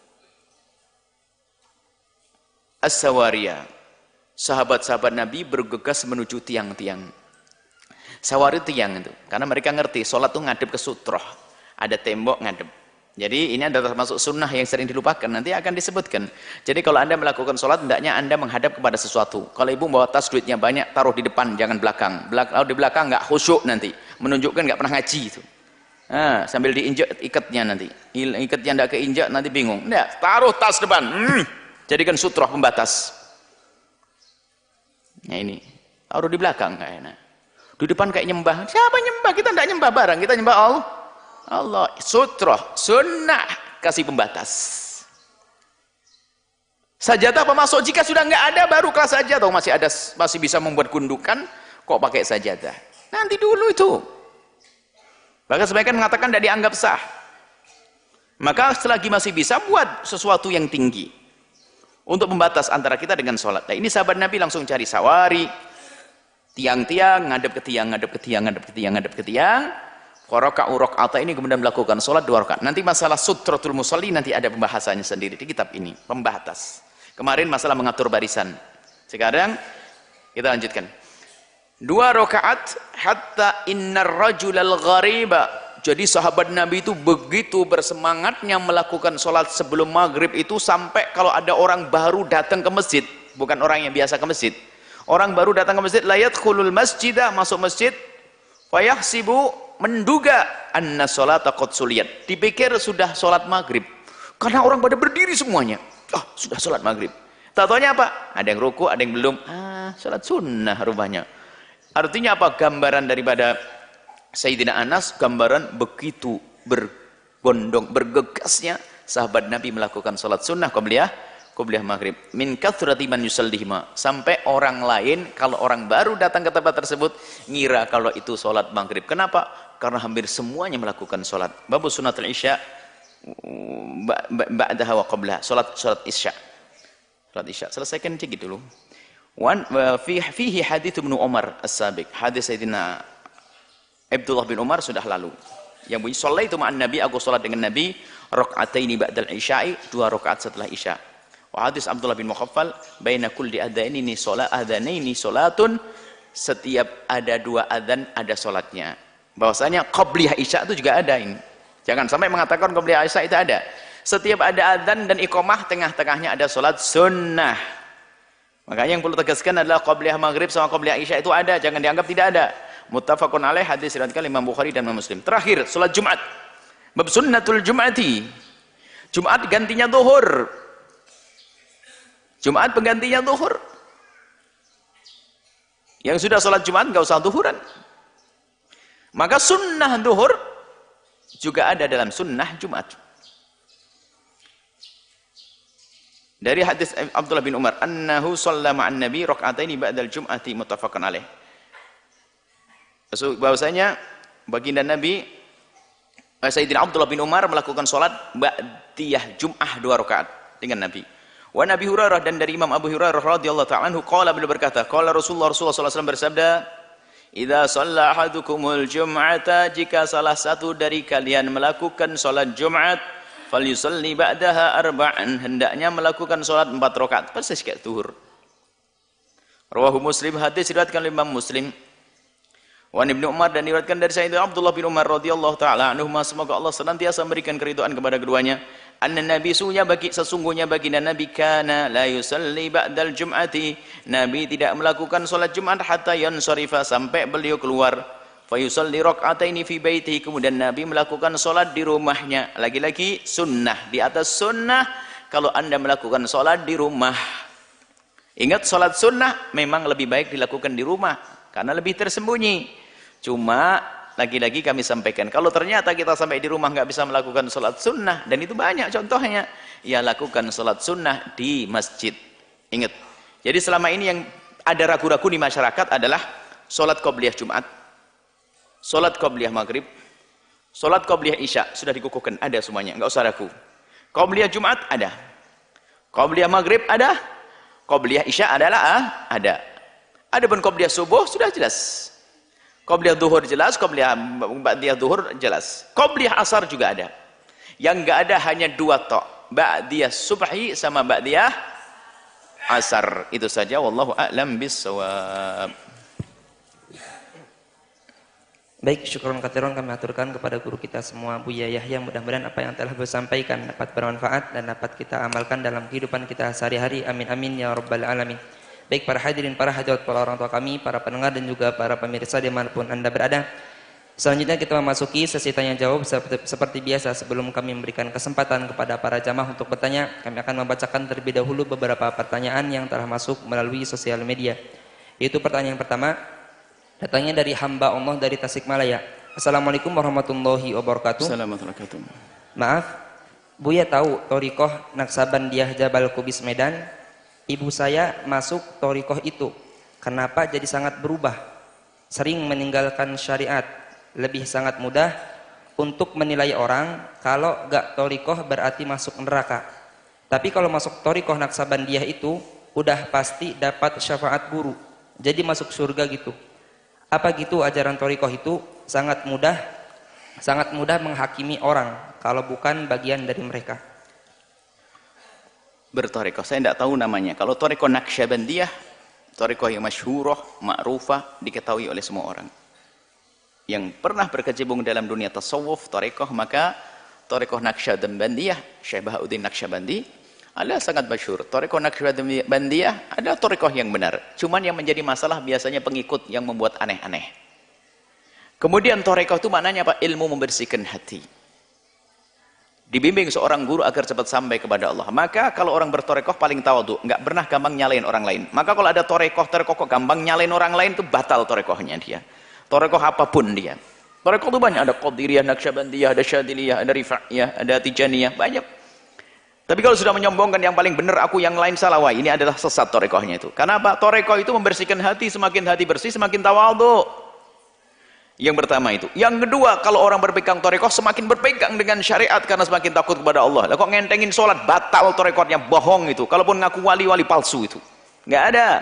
as-sawariya. Sahabat-sahabat Nabi bergegas menuju tiang-tiang. Sawari tiang itu, karena mereka ngerti sholat itu ngadep ke sutroh, ada tembok ngadep. Jadi ini adalah termasuk sunnah yang sering dilupakan, nanti akan disebutkan. Jadi kalau Anda melakukan sholat, hendaknya Anda menghadap kepada sesuatu. Kalau ibu bawa tas duitnya banyak, taruh di depan, jangan belakang. Kalau di belakang nggak khusyuk nanti, menunjukkan nggak pernah ngaji itu. Nah, sambil diinjak ikatnya nanti, ikatnya nggak keinjak nanti bingung. Nggak, taruh tas depan, hmm. Jadikan sutroh pembatas. Nah ini, taruh di belakang nggak enak. Di depan kayak nyembah. Siapa nyembah? Kita nggak nyembah barang, kita nyembah Allah. Allah, sutroh, sunnah, kasih pembatas. Sajadah pemasuk jika sudah nggak ada baru kelas saja, atau masih ada, masih bisa membuat gundukan, kok pakai sajadah? Nanti dulu itu. Bahkan sebagian mengatakan tidak dianggap sah. Maka selagi masih bisa buat sesuatu yang tinggi untuk membatas antara kita dengan sholat. Nah ini sahabat Nabi langsung cari sawari, tiang-tiang, ngadep ke tiang, ngadep ke tiang, ngadep ke tiang, ngadep ke tiang. Raka'u raka'ata ini kemudian melakukan sholat dua rakaat. Nanti masalah sutratul musalli nanti ada pembahasannya sendiri di kitab ini, pembatas. Kemarin masalah mengatur barisan. Sekarang kita lanjutkan. Dua rakaat hatta innar rajulal ghariba. Jadi sahabat Nabi itu begitu bersemangatnya melakukan sholat sebelum maghrib itu sampai kalau ada orang baru datang ke masjid, bukan orang yang biasa ke masjid. Orang baru datang ke masjid, la yadkhulul masjidah, masuk masjid, fayahsibu, menduga anna sholata qad suliyat, dipikir sudah sholat maghrib karena orang pada berdiri semuanya. Ah, sudah sholat maghrib. Tak taunya apa? Ada yang ruku, ada yang belum. Ah, sholat sunnah rupanya. Artinya apa? Gambaran daripada Sayyidina Anas, gambaran begitu berbondong, bergegasnya sahabat Nabi melakukan sholat sunnah qabliyah, qabliyah maghrib. Min kathrati man yusallihima, sampai orang lain kalau orang baru datang ke tempat tersebut ngira kalau itu sholat maghrib. Kenapa? Karena hampir semuanya melakukan sholat. Babu sunatul isya ba'daha wa qablaha, sholat sholat isya. Sholat isya. Selesaikan sedikit dulu. Wan fihi hadits Ibnu Umar as-sabiq. Hadis Sayyidina Abdullah bin Umar sudah lalu. Yang bunyi shallaitu ma'an Nabi, aku salat dengan Nabi raka'ataini ba'dal isya'i, dua rakaat setelah isya. Wa hadis Abdullah bin Mukhaffal baina kulli adzanaini salat adzanaini salatun, setiap ada dua adzan ada salatnya. Bahwasanya qabliyah isya itu juga ada ini. Jangan sampai mengatakan qabliyah isya itu ada. Setiap ada adzan dan iqamah tengah-tengahnya ada salat sunnah. Makanya yang perlu tegaskan adalah qabliyah maghrib sama qabliyah isya itu ada, jangan dianggap tidak ada. Muttafaqun alaih, hadis riwayatkan Imam Bukhari dan Imam Muslim. Terakhir, salat Jumat. Bab sunnatul Jum'ati. Jumat gantinya zuhur. Jumat penggantinya zuhur. Yang sudah salat Jumat enggak usah zuhuran. Maka sunnah zuhur juga ada dalam sunnah Jumat. Dari hadis Abdullah bin Umar, annahu shalla ma'an Nabi raka'ataini ba'dal Jum'ati, muttafaqun alaih. Bahwasanya baginda Nabi Sayyidina Abdullah bin Umar melakukan salat ba'diyah Jum'ah dua rakaat dengan Nabi. Wa Nabi Hurairah, dan dari Imam Abu Hurairah radhiyallahu ta'ala anhu qala, beliau berkata, qala Rasulullah Rasulullah sallallahu alaihi wasallam bersabda, idza shalla ahadukumul jum'ata, jika salah satu dari kalian melakukan salat Jumat, falyusalli ba'daha arba'an, hendaknya melakukan salat empat rakaat persis kayak zuhur. Rawahu Muslim, hadis diriwayatkan oleh Imam Muslim. Wan Ibnu Umar, dan diriwayatkan dari Sayyidina Abdullah bin Umar radhiyallahu taala anhuma, semoga Allah senantiasa memberikan keridhaan kepada keduanya, anna nabi sunya bagi sesungguhnya baginda Nabi kana la yusalli ba'dal jum'ati, Nabi tidak melakukan salat Jumat hatta yansarifa, sampai beliau keluar, fa yusalli rak'ataini fi baitihi, kemudian Nabi melakukan salat di rumahnya. Lagi-lagi sunnah, di atas sunnah kalau Anda melakukan salat di rumah. Ingat, salat sunnah memang lebih baik dilakukan di rumah karena lebih tersembunyi. Cuma lagi-lagi kami sampaikan, kalau ternyata kita sampai di rumah nggak bisa melakukan sholat sunnah, dan itu banyak contohnya, ya lakukan sholat sunnah di masjid. Ingat, jadi selama ini yang ada ragu-ragu di masyarakat adalah sholat qobliyah Jumat, sholat qobliyah maghrib, sholat qobliyah isya, sudah dikukuhkan, ada semuanya, nggak usah ragu. Qobliyah Jumat ada, qobliyah maghrib ada, qobliyah isya adalah ah, ada. Ada pun qobliyah subuh sudah jelas. Qobliyah zuhur jelas, qobliyah ba'diyah zuhur jelas. Qobliyah asar juga ada. Yang nggak ada hanya dua tok, ba'diyah subhi sama ba'diyah asar. Itu saja, wallahu a'lam bissawab. Baik, syukron katsiran kami aturkan kepada guru kita semua, Buya Yahya. Mudah-mudahan apa yang telah beliau sampaikan dapat bermanfaat dan dapat kita amalkan dalam kehidupan kita sehari-hari. Amin amin ya rabbal alamin. Baik para hadirin, para hadirat, para orang tua kami, para pendengar dan juga para pemirsa dimanapun Anda berada. Selanjutnya kita memasuki sesi tanya jawab. Seperti, seperti biasa, sebelum kami memberikan kesempatan kepada para jamaah untuk bertanya, kami akan membacakan terlebih dahulu beberapa pertanyaan yang telah masuk melalui sosial media. Yaitu pertanyaan pertama, datangnya dari hamba Allah dari Tasikmalaya. Assalamualaikum warahmatullahi wabarakatuh. Assalamualaikum. Maaf, Buya tahu Torikoh Naksabandiyah Jabal Kubis Medan? Ibu saya masuk Torikoh itu. Kenapa jadi sangat berubah? Sering meninggalkan syariat. Lebih sangat mudah untuk menilai orang. Kalau gak Torikoh berarti masuk neraka. Tapi kalau masuk Torikoh Naksabandiyah itu udah pasti dapat syafaat guru. Jadi masuk surga gitu. Apa gitu ajaran Torikoh itu? Sangat mudah, sangat mudah menghakimi orang kalau bukan bagian dari mereka. Bertorikoh, saya tidak tahu namanya. Kalau Torikoh Naqsyabandiyah, Torikoh yang masyhurah, ma'rufah, diketahui oleh semua orang. Yang pernah berkecimpung dalam dunia tasawuf, Torikoh, maka Torikoh Naqsyabandiyah, Syekh Bahauddin Naqsyabandi, adalah sangat masyhur. Torikoh Naqsyabandiyah adalah torikoh yang benar. Cuman yang menjadi masalah biasanya pengikut yang membuat aneh-aneh. Kemudian torikoh itu maknanya apa? Ilmu membersihkan hati. Dibimbing seorang guru agar cepat sampai kepada Allah. Maka kalau orang bertorikoh paling tawadhu, nggak pernah gampang nyalain orang lain. Maka kalau ada torikoh, torikoh kok gampang nyalain orang lain, itu batal torikohnya dia. Torikoh apapun dia. Torikoh itu banyak. Ada Qadiriyah, Naqsyabandiyah, ada Syadiliyah, ada Rifa'iyah, ada Tijaniyah, banyak. Tapi kalau sudah menyombongkan yang paling benar, aku yang lain salah, wah ini adalah sesat torikohnya itu. Karena apa? Torikoh itu membersihkan hati, semakin hati bersih, semakin tawadhu. Yang pertama itu. Yang kedua, kalau orang berpegang torikoh, semakin berpegang dengan syariat karena semakin takut kepada Allah. Lah kok ngentengin sholat, batal torikohnya, bohong itu. Kalaupun ngaku wali-wali palsu itu. Nggak ada.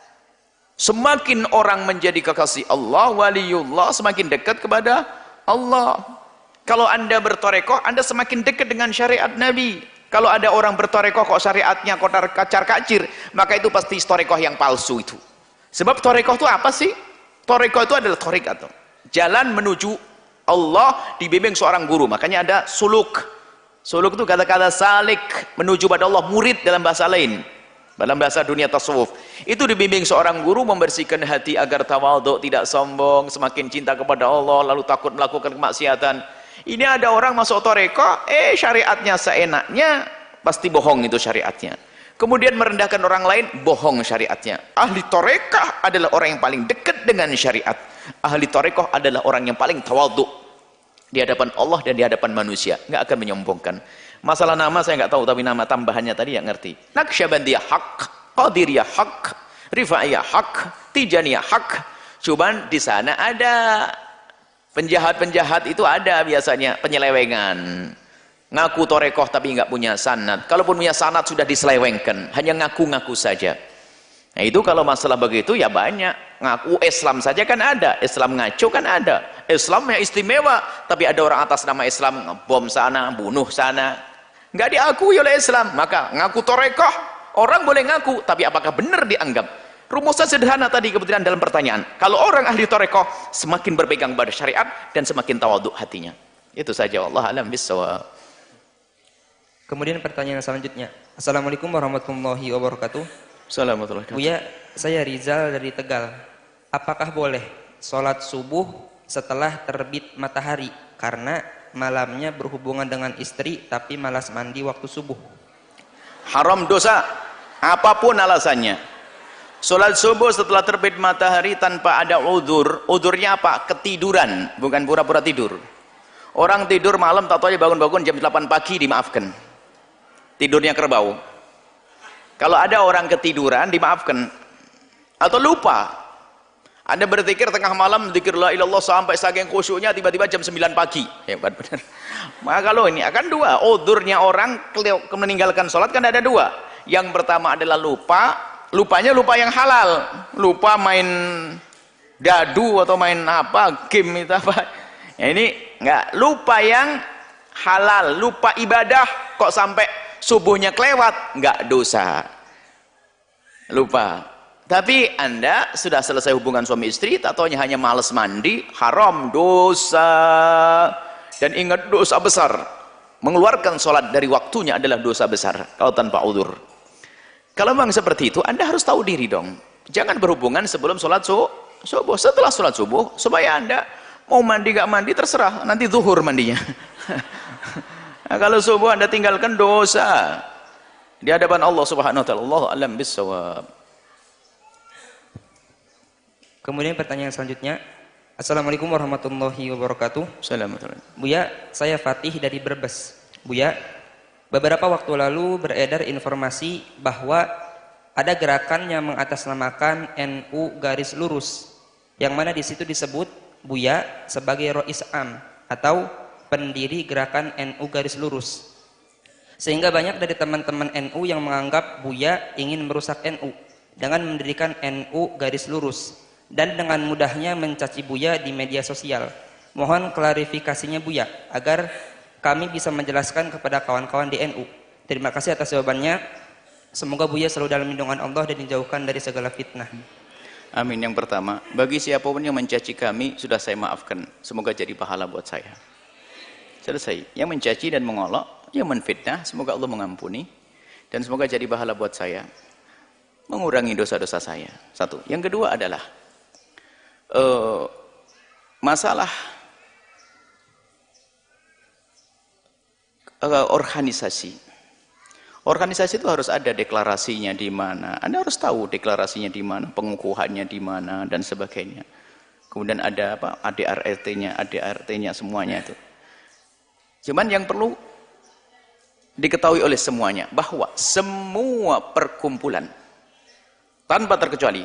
Semakin orang menjadi kekasih Allah, waliullah, semakin dekat kepada Allah. Kalau Anda bertorikoh, Anda semakin dekat dengan syariat Nabi. Kalau ada orang bertorikoh kok syariatnya kotor kacar kacir, maka itu pasti torikoh yang palsu itu. Sebab torikoh itu apa sih? Torikoh itu adalah torikoh, jalan menuju Allah dibimbing seorang guru. Makanya ada suluk. Suluk itu kata-kata salik, menuju pada Allah, murid dalam bahasa lain. Dalam bahasa dunia tasawuf. Itu dibimbing seorang guru membersihkan hati agar tawadhu, tidak sombong, semakin cinta kepada Allah, lalu takut melakukan kemaksiatan. Ini ada orang masuk torikoh, eh syariatnya seenaknya, pasti bohong itu syariatnya. Kemudian merendahkan orang lain, bohong syariatnya. Ahli torikoh adalah orang yang paling dekat dengan syariat. Ahli torikoh adalah orang yang paling tawadhu di hadapan Allah dan di hadapan manusia, nggak akan menyombongkan. Masalah nama saya nggak tahu, tapi nama tambahannya tadi yang ngerti. Naqsyabandiyah hak, Qadiriyah hak, Rifa'iyah hak, Tijaniyah hak. Cuman di sana ada penjahat-penjahat, itu ada biasanya penyelewengan. Ngaku torekoh tapi nggak punya sanad. Kalaupun punya sanad sudah diselewengkan, hanya ngaku-ngaku saja. Nah itu kalau masalah begitu ya banyak. Ngaku Islam saja kan ada, Islam ngaco kan ada. Islam yang istimewa, tapi ada orang atas nama Islam ngebom sana, bunuh sana, nggak diakui oleh Islam. Maka ngaku torekoh, orang boleh ngaku, tapi apakah benar dianggap? Rumusnya sederhana tadi kebetulan dalam pertanyaan. Kalau orang ahli torekoh semakin berpegang pada syariat dan semakin tawadhu hatinya. Itu saja, wallahu a'lam bishawab. Kemudian pertanyaan selanjutnya. Assalamualaikum warahmatullahi wabarakatuh. Assalamualaikum. Buya, saya Rizal dari Tegal. Apakah boleh sholat subuh setelah terbit matahari karena malamnya berhubungan dengan istri tapi malas mandi waktu subuh? Haram, dosa, apapun alasannya. Sholat subuh setelah terbit matahari tanpa ada udzur. Udzurnya apa? Ketiduran, bukan pura-pura tidur. Orang tidur malam tak tahu aja bangun-bangun jam delapan pagi, dimaafkan. Tidurnya kerbau. Kalau ada orang ketiduran, dimaafkan. Atau lupa. Anda berzikir tengah malam, zikir la ilallah sampai saking khusyuknya, tiba-tiba jam sembilan pagi. Ya bukan benar. Maka kalau ini akan dua. Udzurnya orang meninggalkan sholat kan ada dua. Yang pertama adalah lupa. Lupanya lupa yang halal. Lupa main dadu atau main apa, game itu apa. Ya ini enggak. Lupa yang halal, lupa ibadah, kok sampai subuhnya kelewat, nggak dosa. Lupa. Tapi Anda sudah selesai hubungan suami istri, tatonya hanya males mandi, haram, dosa. Dan ingat, dosa besar. Mengeluarkan sholat dari waktunya adalah dosa besar, kalau tanpa udzur. Kalau memang seperti itu, Anda harus tahu diri dong. Jangan berhubungan sebelum sholat subuh. Setelah sholat subuh, supaya Anda mau mandi gak mandi terserah, nanti zuhur mandinya. Nah, kalau subuh Anda tinggalkan, dosa di hadapan Allah Subhanahu wa taala. Allahu a'lam bissawab. Kemudian pertanyaan selanjutnya, Assalamualaikum warahmatullahi wabarakatuh. Assalamualaikum. Buya, saya Fatih dari Brebes. Buya, beberapa waktu lalu beredar informasi bahwa ada gerakan yang mengatasnamakan N U garis lurus, yang mana di situ disebut Buya sebagai Rois Am atau pendiri gerakan N U garis lurus. Sehingga banyak dari teman-teman N U yang menganggap Buya ingin merusak N U dengan mendirikan N U garis lurus dan dengan mudahnya mencaci Buya di media sosial. Mohon klarifikasinya Buya agar kami bisa menjelaskan kepada kawan-kawan di N U. Terima kasih atas jawabannya. Semoga Buya selalu dalam lindungan Allah dan dijauhkan dari segala fitnah. Amin. Yang pertama, bagi siapapun yang mencaci kami, sudah saya maafkan. Semoga jadi pahala buat saya. Selesai. Yang mencaci dan mengolok, yang menfitnah, semoga Allah mengampuni. Dan semoga jadi pahala buat saya. Mengurangi dosa-dosa saya. Satu. Yang kedua adalah uh, masalah uh, organisasi. Organisasi itu harus ada deklarasinya di mana. Anda harus tahu deklarasinya di mana, pengukuhannya di mana, dan sebagainya. Kemudian ada apa? A D R T-nya, A D R T-nya, semuanya itu. Cuman yang perlu diketahui oleh semuanya, bahwa semua perkumpulan, tanpa terkecuali,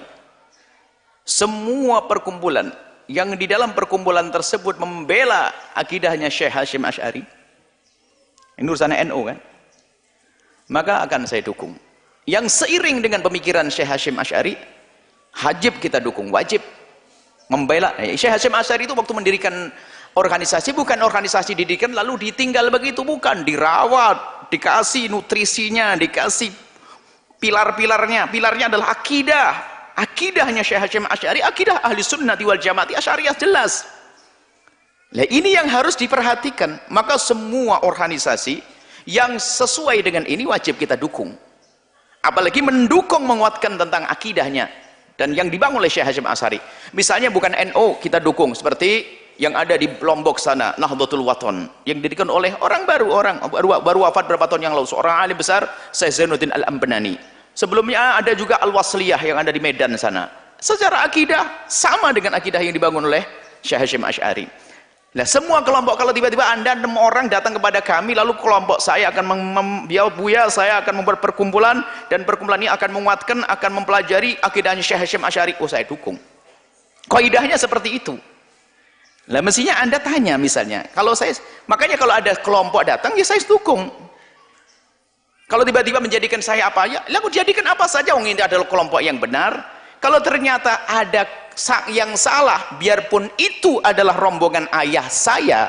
semua perkumpulan yang di dalam perkumpulan tersebut membela akidahnya Syekh Hasyim Asy'ari, ini urusannya N U kan? Maka akan saya dukung. Yang seiring dengan pemikiran Syekh Hasyim Asy'ari, wajib kita dukung, wajib membela. Syekh Hasyim Asy'ari itu waktu mendirikan organisasi, bukan organisasi didikan lalu ditinggal begitu, bukan, dirawat, dikasih nutrisinya, dikasih pilar-pilarnya. Pilarnya adalah akidah. Akidahnya Syekh Hasyim Asy'ari, akidah ahli sunnati wal jamaati asy'ariyah, jelas. Nah, ini yang harus diperhatikan. Maka semua organisasi yang sesuai dengan ini wajib kita dukung. Apalagi mendukung, menguatkan tentang akidahnya dan yang dibangun oleh Syekh Hasyim Asy'ari. Misalnya bukan N U kita dukung, seperti yang ada di Lombok sana, Nahdlatul Wathon, yang didirikan oleh orang baru, orang baru, baru wafat berapa tahun yang lalu, seorang alim besar, Syekh Zainuddin Al-Ambanani. Sebelumnya ada juga Al-Wasliyah yang ada di Medan sana. Secara akidah sama dengan akidah yang dibangun oleh Syekh Hasyim Asy'ari. Nah, semua kelompok, kalau tiba-tiba Anda enam orang datang kepada kami, lalu kelompok saya akan membiau Buya, saya akan membuat perkumpulan, dan perkumpulan ini akan menguatkan, akan mempelajari akidahnya Syekh Hasyim Asy'ari, oh saya dukung. Kaidahnya seperti itu. Lah mestinya Anda tanya misalnya, kalau saya, makanya kalau ada kelompok datang, ya saya dukung. Kalau tiba-tiba menjadikan saya apa ya, lalu jadikan apa saja, wong ini adalah kelompok yang benar. Kalau ternyata ada yang salah, biarpun itu adalah rombongan ayah saya,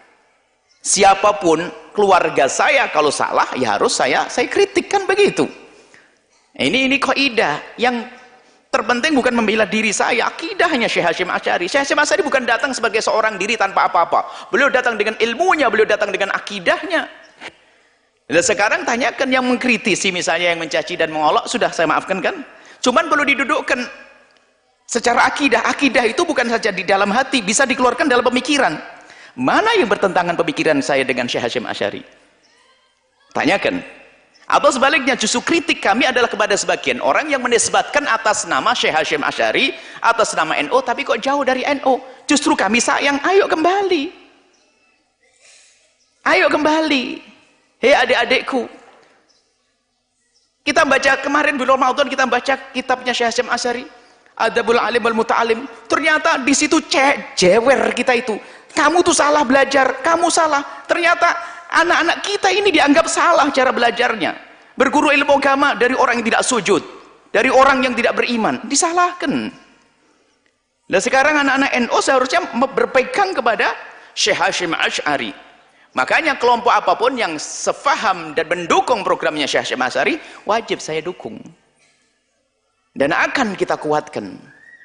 siapapun keluarga saya, kalau salah ya harus saya saya kritikkan, begitu. Ini ini kaidah yang terpenting, bukan membela diri saya, akidahnya Syekh Hasyim Asy'ari. Syekh Hasyim Asy'ari bukan datang sebagai seorang diri tanpa apa-apa. Beliau datang dengan ilmunya, beliau datang dengan akidahnya. Dan sekarang tanyakan yang mengkritisi, misalnya yang mencaci dan mengolok, sudah saya maafkan kan? Cuman perlu didudukkan secara akidah. Akidah itu bukan saja di dalam hati, bisa dikeluarkan dalam pemikiran. Mana yang bertentangan pemikiran saya dengan Syekh Hasyim Asy'ari? Tanyakan. Atau sebaliknya, justru kritik kami adalah kepada sebagian orang yang menisbatkan atas nama Syekh Hasyim Asy'ari, atas nama N U, tapi kok jauh dari N U. Justru kami sayang, ayo kembali. Ayo kembali. Hei adik-adikku. Kita baca kemarin bulan Ramadan, kita baca kitabnya Syekh Hasyim Asy'ari, Adabul Alim wal Muta'alim. Ternyata di situ jewer kita itu. Kamu tuh salah belajar, kamu salah. Ternyata anak-anak kita ini dianggap salah cara belajarnya. Berguru ilmu agama dari orang yang tidak sujud, dari orang yang tidak beriman, disalahkan. Dan sekarang anak-anak N U seharusnya berpegang kepada Syekh Hasyim Asy'ari. Makanya kelompok apapun yang sefaham dan mendukung programnya Syekh Hasyim Asy'ari, wajib saya dukung. Dan akan kita kuatkan.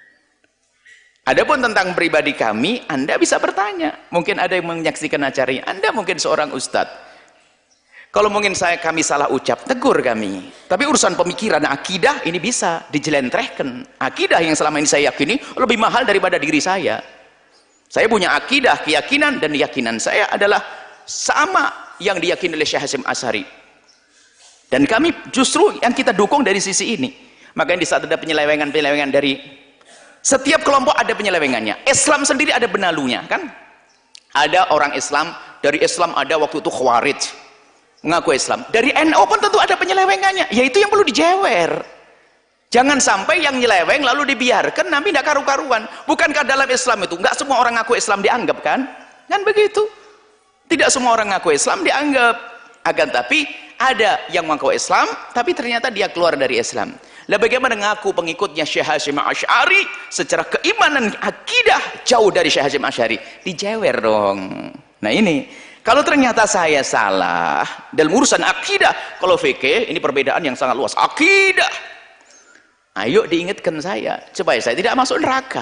Adapun tentang pribadi kami, Anda bisa bertanya. Mungkin ada yang menyaksikan acara ini. Anda mungkin seorang ustadz. Kalau mungkin saya kami salah ucap, tegur kami. Tapi urusan pemikiran akidah ini bisa dijelentrehkan. Akidah yang selama ini saya yakini lebih mahal daripada diri saya. Saya punya akidah, keyakinan, dan keyakinan saya adalah sama yang diyakini oleh Syekh Hasyim Asy'ari. Dan kami justru yang kita dukung dari sisi ini. Makanya di saat ada penyelewengan-penyelewengan dari setiap kelompok ada penyelewengannya. Islam sendiri ada benalunya, kan? Ada orang Islam, dari Islam ada waktu itu Khawarij mengaku Islam. Dari N U pun tentu ada penyelewengannya. Yaitu yang perlu dijewer. Jangan sampai yang nyeleweng lalu dibiarkan, nanti tidak karu-karuan. Bukankah dalam Islam itu nggak semua orang ngaku Islam dianggap, kan? Kan begitu. Tidak semua orang ngaku Islam dianggap. Akan tapi ada yang mengaku Islam tapi ternyata dia keluar dari Islam. Lah bagaimana ngaku pengikutnya Syekh Hasyim Asy'ari secara keimanan akidah jauh dari Syekh Hasyim Asy'ari? Dijewer dong. Nah ini, kalau ternyata saya salah dalam urusan akidah, kalau fikih ini perbedaan yang sangat luas. Akidah, ayo diingatkan saya supaya saya tidak masuk neraka.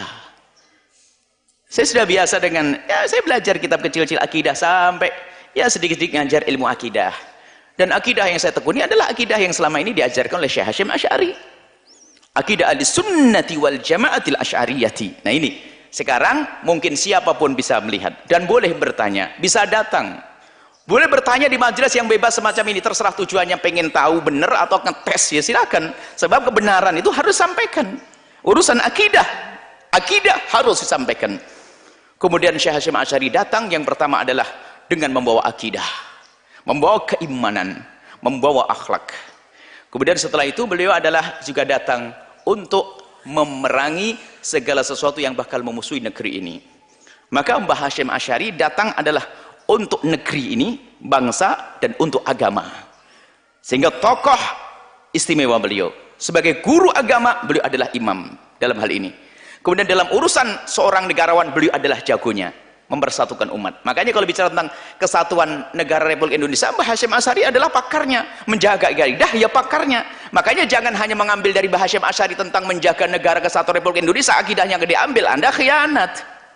Saya sudah biasa dengan, ya saya belajar kitab kecil-kecil akidah sampai ya sedikit-sedikit ngajar ilmu akidah. Dan akidah yang saya tekuni adalah akidah yang selama ini diajarkan oleh Syekh Hasyim Asy'ari. Akidah Ahlussunnati wal Jama'atil Asy'ariyati. Nah ini, sekarang mungkin siapapun bisa melihat dan boleh bertanya, bisa datang. Boleh bertanya di majelis yang bebas semacam ini, terserah tujuannya pengen tahu benar atau ngetes, ya silakan. Sebab kebenaran itu harus disampaikan. Urusan akidah, akidah harus disampaikan. Kemudian Syekh Hasyim Asy'ari datang, yang pertama adalah dengan membawa akidah, membawa keimanan, membawa akhlak. Kemudian setelah itu beliau adalah juga datang untuk memerangi segala sesuatu yang bakal memusuhi negeri ini. Maka Mbah Hasyim Asy'ari datang adalah untuk negeri ini, bangsa, dan untuk agama. Sehingga tokoh istimewa beliau sebagai guru agama, beliau adalah imam dalam hal ini. Kemudian dalam urusan seorang negarawan, beliau adalah jagonya, mempersatukan umat. Makanya kalau bicara tentang kesatuan negara Republik Indonesia, Mbah Hasyim Asy'ari adalah pakarnya, menjaga kaidah ya pakarnya. Makanya jangan hanya mengambil dari Mbah Hasyim Asy'ari tentang menjaga negara kesatuan Republik Indonesia, akidahnya yang diambil, Anda khianat.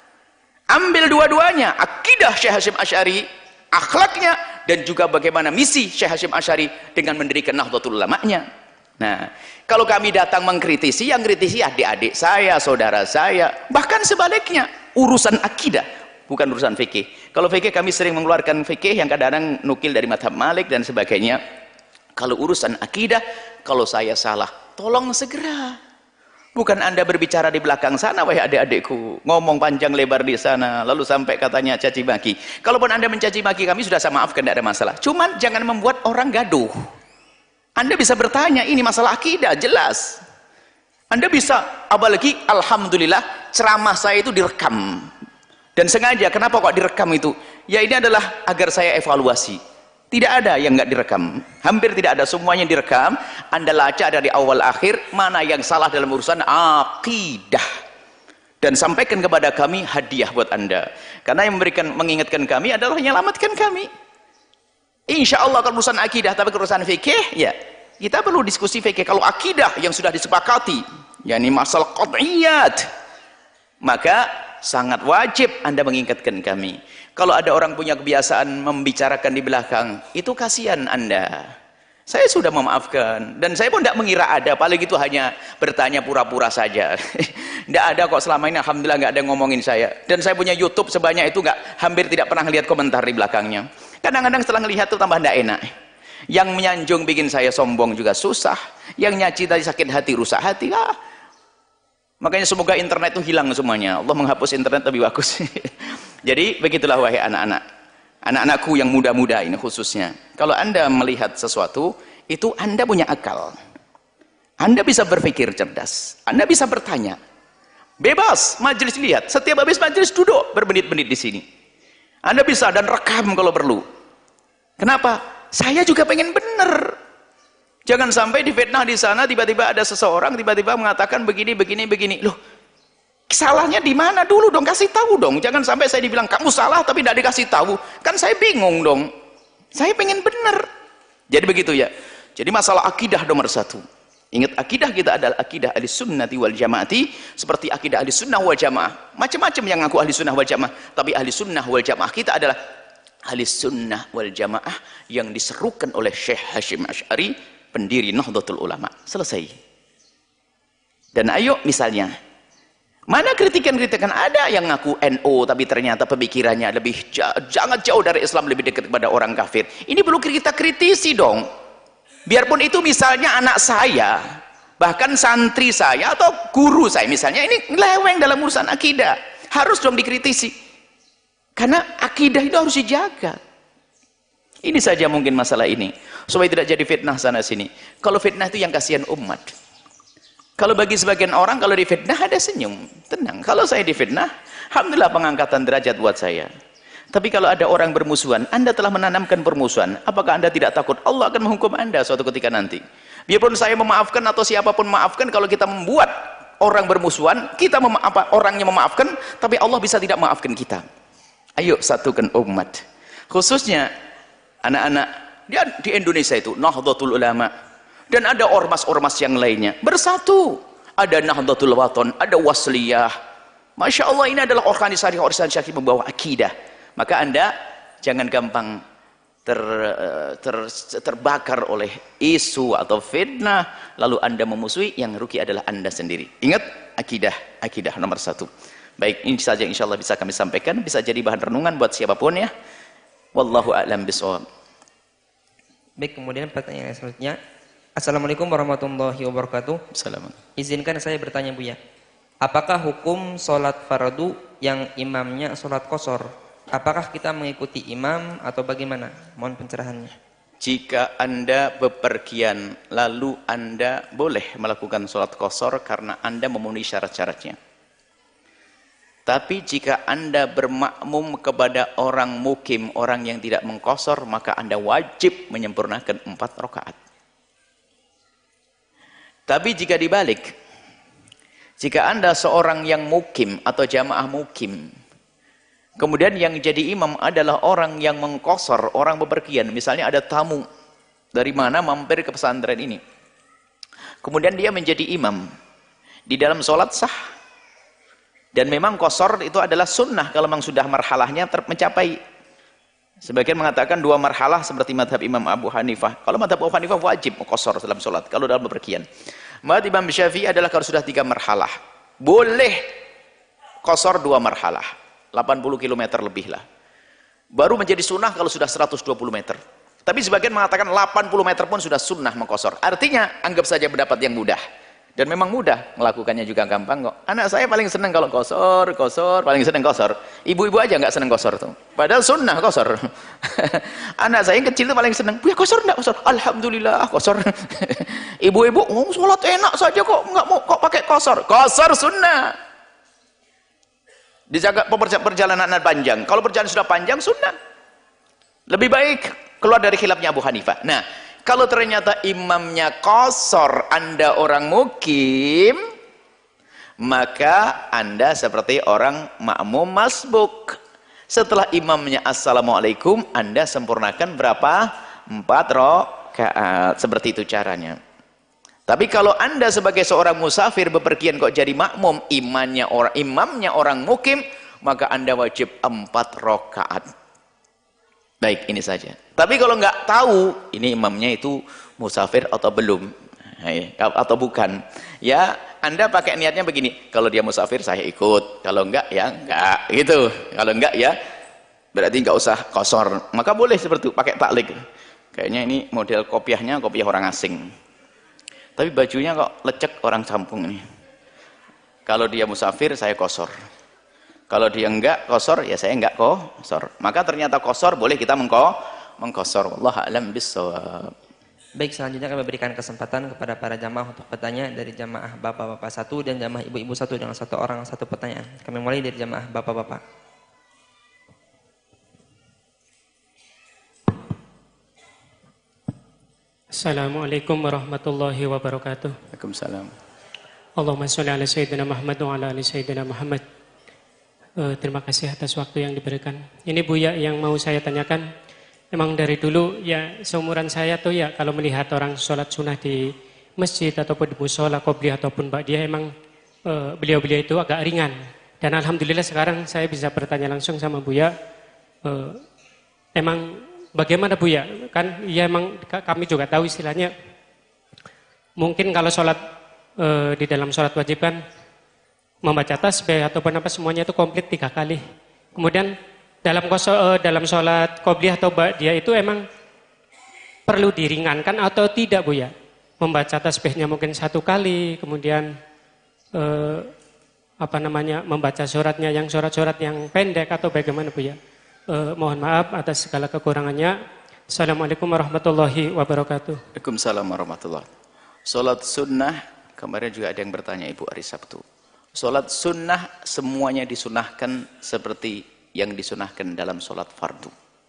Ambil dua-duanya, akidah Syekh Hasyim Asy'ari, akhlaknya, dan juga bagaimana misi Syekh Hasyim Asy'ari dengan mendirikan Nahdlatul Ulama'nya. Nah, kalau kami datang mengkritisi, yang kritisi adik-adik saya, saudara saya, bahkan sebaliknya, urusan akidah, bukan urusan fikih. Kalau fikih kami sering mengeluarkan fikih yang kadang-kadang nukil dari mazhab Malik dan sebagainya. Kalau urusan akidah, kalau saya salah, tolong segera. Bukan Anda berbicara di belakang sana, wahai adik-adikku, ngomong panjang lebar di sana, lalu sampai katanya caci maki. Kalaupun Anda mencaci maki kami, sudah saya maafkan, tidak ada masalah. Cuman jangan membuat orang gaduh. Anda bisa bertanya, ini masalah akidah, jelas. Anda bisa, apalagi alhamdulillah ceramah saya itu direkam. Dan sengaja, kenapa kok direkam itu? Ya ini adalah agar saya evaluasi. Tidak ada yang nggak direkam, hampir tidak ada, semuanya direkam. Anda lacak dari awal akhir mana yang salah dalam urusan akidah, dan sampaikan kepada kami, hadiah buat Anda. Karena yang memberikan, mengingatkan kami adalah menyelamatkan kami. Insya Allah kalau urusan akidah, tapi urusan fikih, ya kita perlu diskusi fikih. Kalau akidah yang sudah disepakati, yakni masalah qad'iyat, maka sangat wajib Anda mengingatkan kami. Kalau ada orang punya kebiasaan membicarakan di belakang, itu kasihan Anda. Saya sudah memaafkan, dan saya pun tidak mengira ada, paling itu hanya bertanya pura-pura saja. Tidak ada kok selama ini, alhamdulillah nggak ada yang ngomongin saya. Dan saya punya YouTube sebanyak itu, nggak, hampir tidak pernah lihat komentar di belakangnya. Kadang-kadang setelah melihat itu tambah tidak enak. Yang menyanjung bikin saya sombong juga susah. Yang nyaci tadi sakit hati, rusak hati. Ah. Makanya semoga internet itu hilang semuanya. Allah menghapus internet lebih bagus. Jadi begitulah wahai anak-anak, anak-anakku yang muda-muda ini khususnya. Kalau Anda melihat sesuatu, itu Anda punya akal. Anda bisa berpikir cerdas. Anda bisa bertanya. Bebas, majelis lihat. Setiap habis majelis duduk bermenit-menit di sini. Anda bisa dan rekam kalau perlu. Kenapa? Saya juga pengen benar. Jangan sampai difitnah di sana, tiba-tiba ada seseorang tiba-tiba mengatakan begini, begini, begini. Loh, Salahnya di mana dulu dong, kasih tahu dong. Jangan sampai saya dibilang kamu salah tapi tidak dikasih tahu. Kan saya bingung dong. Saya pengen benar. Jadi begitu ya. Jadi masalah akidah nomor satu. Ingat, akidah kita adalah akidah ahli sunnati wal jamaati, seperti akidah ahli sunnah wal jamaah. Macam-macam yang ngaku ahli sunnah wal jamaah, tapi ahli sunnah wal jamaah kita adalah ahli sunnah wal jamaah yang diserukan oleh Syekh Hashim Asy'ari, pendiri Nahdlatul Ulama. Selesai. Dan ayo misalnya, mana kritikan-kritikan, ada yang ngaku N U tapi ternyata pemikirannya lebih jangan jauh dari Islam, lebih dekat kepada orang kafir. Ini perlu kita kritisi dong. Biarpun itu misalnya anak saya, bahkan santri saya atau guru saya misalnya, ini leweng dalam urusan akidah, harus dong dikritisi. Karena akidah itu harus dijaga. Ini saja mungkin masalah ini, supaya tidak jadi fitnah sana sini. Kalau fitnah itu yang kasihan umat. Kalau bagi sebagian orang, kalau difitnah ada senyum, tenang. Kalau saya difitnah, alhamdulillah pengangkatan derajat buat saya. Tapi kalau ada orang bermusuhan, Anda telah menanamkan permusuhan, apakah Anda tidak takut Allah akan menghukum Anda suatu ketika nanti? Biarpun saya memaafkan atau siapapun memaafkan, kalau kita membuat orang bermusuhan, kita mema apa, orangnya memaafkan, tapi Allah bisa tidak maafkan kita. Ayo satukan umat. Khususnya anak-anak di Indonesia itu, Nahdlatul Ulama. Dan ada ormas-ormas yang lainnya. Bersatu. Ada Nahdlatul Wathon, ada Wasliyah. Masya Allah, ini adalah organisasi-organisasi yang membawa akidah. Maka Anda jangan gampang ter, ter, terbakar oleh isu atau fitnah, lalu Anda memusuhi, yang rugi adalah Anda sendiri. Ingat, akidah, akidah nomor satu. Baik, ini saja insya Allah bisa kami sampaikan, bisa jadi bahan renungan buat siapapun ya. Wallahu a'lam bishawab. Baik, kemudian pertanyaan selanjutnya. Assalamualaikum warahmatullahi wabarakatuh. Assalamualaikum. Izinkan saya bertanya Buya, apakah hukum sholat fardu yang imamnya sholat qashar? Apakah kita mengikuti imam atau bagaimana? Mohon pencerahannya. Jika Anda bepergian, lalu Anda boleh melakukan sholat qashar karena Anda memenuhi syarat-syaratnya. Tapi jika Anda bermakmum kepada orang mukim, orang yang tidak mengqashar, maka Anda wajib menyempurnakan empat rakaat. Tapi jika dibalik, jika Anda seorang yang mukim atau jamaah mukim, kemudian yang jadi imam adalah orang yang mengqashar, orang bepergian, misalnya ada tamu dari mana mampir ke pesantren ini, kemudian dia menjadi imam di dalam sholat sah, dan memang qashar itu adalah sunnah kalau memang sudah marhalahnya mencapai. Sebagian mengatakan dua marhalah seperti madhab Imam Abu Hanifah. Kalau madhab Abu Hanifah wajib qashar dalam sholat kalau dalam bepergian. Madhab Imam Syafi'i adalah kalau sudah tiga marhalah boleh qashar dua marhalah, delapan puluh kilometer lebih lah, baru menjadi sunnah kalau sudah seratus dua puluh meter. Tapi sebagian mengatakan delapan puluh meter pun sudah sunnah mengqashar. Artinya anggap saja pendapat yang mudah, dan memang mudah, melakukannya juga gampang kok. Anak saya paling senang kalau qashar, qashar, paling senang qashar. Ibu-ibu aja nggak senang qashar tuh, padahal sunnah qashar. Anak saya yang kecil itu paling senang, "Buya qashar enggak qashar?" Alhamdulillah qashar. Ibu-ibu, "Oh, sholat enak saja kok, nggak mau kok pakai qashar." Qashar sunnah. Dijaga perjalanan panjang. Kalau perjalanan sudah panjang, sunnah. Lebih baik keluar dari khilafnya Abu Hanifah. Nah, kalau ternyata imamnya qashar, Anda orang mukim, maka Anda seperti orang makmum masbuk. Setelah imamnya assalamualaikum, Anda sempurnakan berapa? Empat rakaat. Seperti itu caranya. Tapi kalau Anda sebagai seorang musafir bepergian kok jadi makmum, imannya orang, imamnya orang mukim, maka Anda wajib empat rakaat. Baik, ini saja. Tapi kalau nggak tahu ini imamnya itu musafir atau belum, atau bukan, ya Anda pakai niatnya begini, kalau dia musafir saya ikut, kalau enggak ya enggak, gitu. Kalau enggak ya berarti nggak usah qashar. Maka boleh seperti itu, pakai taklik. Kayaknya ini model kopiahnya kopiah orang asing. Tapi bajunya kok lecek orang campung ini. Kalau dia musafir saya qashar. Kalau dia enggak qashar ya saya enggak qashar. Maka ternyata qashar boleh kita mengko mengqashar. Wallahu a'lam bishawab. Baik, selanjutnya kami berikan kesempatan kepada para jamaah untuk bertanya dari jamaah bapak-bapak satu dan jamaah ibu-ibu satu dengan satu orang satu pertanyaan. Kami mulai dari jamaah bapak-bapak. Assalamualaikum warahmatullahi wabarakatuh. Waalaikumsalam. Allahumma sholli ala sayyidina Muhammad wa ala ali sayyidina Muhammad. Uh, terima kasih atas waktu yang diberikan. Ini Buya yang mau saya tanyakan. Emang dari dulu ya seumuran saya tuh ya kalau melihat orang sholat sunnah di masjid ataupun di musola qobliyah ataupun ba'diyah emang uh, beliau-beliau itu agak ringan. Dan alhamdulillah sekarang saya bisa bertanya langsung sama Buya. Uh, emang bagaimana Buya? Kan ya emang kami juga tahu istilahnya. Mungkin kalau sholat uh, di dalam sholat wajib kan membaca tasbih ataupun apa semuanya itu komplit tiga kali. Kemudian dalam koso, dalam sholat qobliyah atau ba'diyah itu emang perlu diringankan atau tidak Bu ya? Membaca tasbihnya mungkin satu kali, kemudian eh, apa namanya membaca suratnya yang surat-surat yang pendek atau bagaimana Bu ya? Eh, mohon maaf atas segala kekurangannya. Assalamualaikum warahmatullahi wabarakatuh. Waalaikumsalam warahmatullahi wabarakatuh. Sholat sunnah, kemarin juga ada yang bertanya Ibu hari Sabtu. Sholat sunnah semuanya disunahkan seperti yang disunahkan dalam sholat fardu.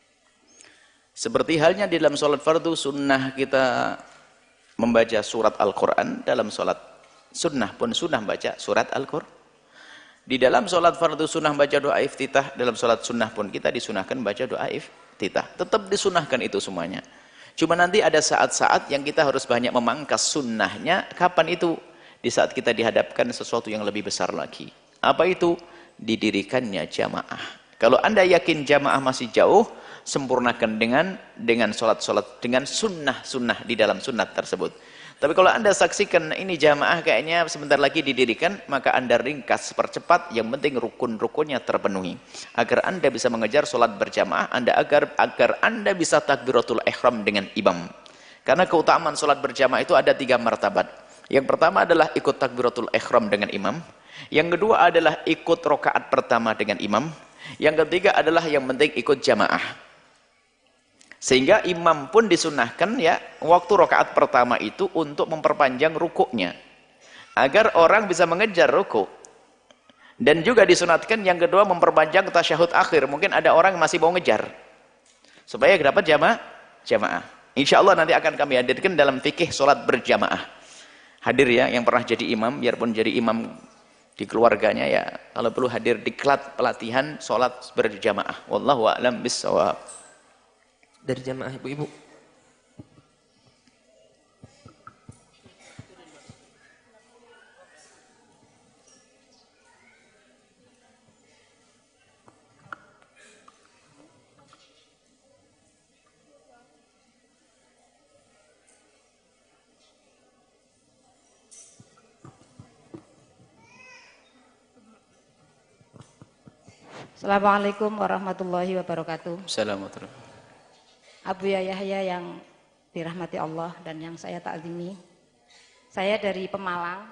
Seperti halnya di dalam sholat fardu, sunnah kita membaca surat Al-Quran. Dalam sholat sunnah pun sunnah baca surat Al-Quran. Di dalam sholat fardu sunnah baca doa iftitah. Dalam sholat sunnah pun kita disunahkan baca doa iftitah. Tetap disunahkan itu semuanya. Cuma nanti ada saat-saat yang kita harus banyak memangkas sunnahnya. Kapan itu? Di saat kita dihadapkan sesuatu yang lebih besar lagi. Apa itu? Didirikannya jamaah. Kalau Anda yakin jamaah masih jauh, sempurnakan dengan dengan sholat-sholat, dengan sunnah-sunnah di dalam sunnah tersebut. Tapi kalau Anda saksikan ini jamaah kayaknya sebentar lagi didirikan, maka Anda ringkas, percepat, yang penting rukun-rukunnya terpenuhi. Agar Anda bisa mengejar sholat berjamaah, Anda agar agar Anda bisa takbiratul ihram dengan imam. Karena keutamaan sholat berjamaah itu ada tiga martabat. Yang pertama adalah ikut takbiratul ihram dengan imam. Yang kedua adalah ikut rakaat pertama dengan imam. Yang ketiga adalah yang penting ikut jamaah. Sehingga imam pun disunahkan ya waktu rakaat pertama itu untuk memperpanjang rukuknya. Agar orang bisa mengejar rukuk. Dan juga disunatkan yang kedua memperpanjang tasyahud akhir. Mungkin ada orang masih mau ngejar. Supaya dapat jamaah. Jamaah. Insya Allah nanti akan kami hadirkan dalam fikih sholat berjamaah. Hadir ya yang pernah jadi imam, biarpun jadi imam di keluarganya ya, kalau perlu hadir di kelas pelatihan sholat berjamaah. Wallahu a'lam bishawab. Dari jamaah ibu-ibu. Assalamualaikum warahmatullahi wabarakatuh. Assalamualaikum. Abu Yahya yang dirahmati Allah dan yang saya takzimi. Saya dari Pemalang.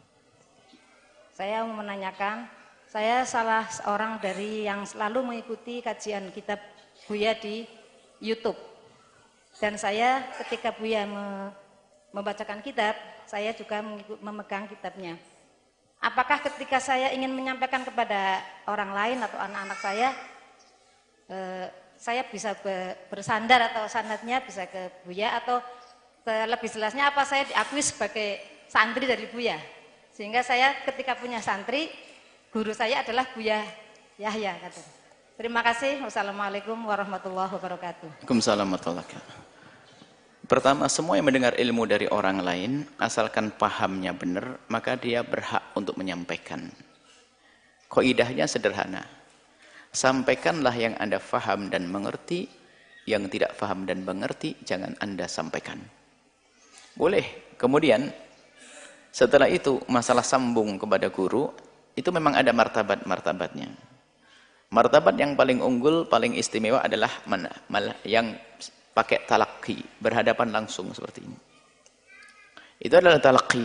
Saya mau menanyakan, saya salah seorang dari yang selalu mengikuti kajian kitab Buya di YouTube. Dan saya ketika Buya membacakan kitab, saya juga memegang kitabnya. Apakah ketika saya ingin menyampaikan kepada orang lain atau anak-anak saya, eh, saya bisa bersandar atau sanadnya bisa ke Buya, atau lebih jelasnya apa saya diakui sebagai santri dari Buya, sehingga saya ketika punya santri, guru saya adalah Buya Yahya. Kata. Terima kasih. Wassalamualaikum warahmatullahi wabarakatuh. Waalaikumsalam warahmatullahi wabarakatuh. Pertama, semua yang mendengar ilmu dari orang lain, asalkan pahamnya benar, maka dia berhak untuk menyampaikan. Kaidahnya sederhana. Sampaikanlah yang Anda faham dan mengerti, yang tidak faham dan mengerti, jangan Anda sampaikan. Boleh. Kemudian, setelah itu, masalah sambung kepada guru, itu memang ada martabat-martabatnya. Martabat yang paling unggul, paling istimewa adalah mana? Yang pakai talaqi, berhadapan langsung seperti ini. Itu adalah talaqi.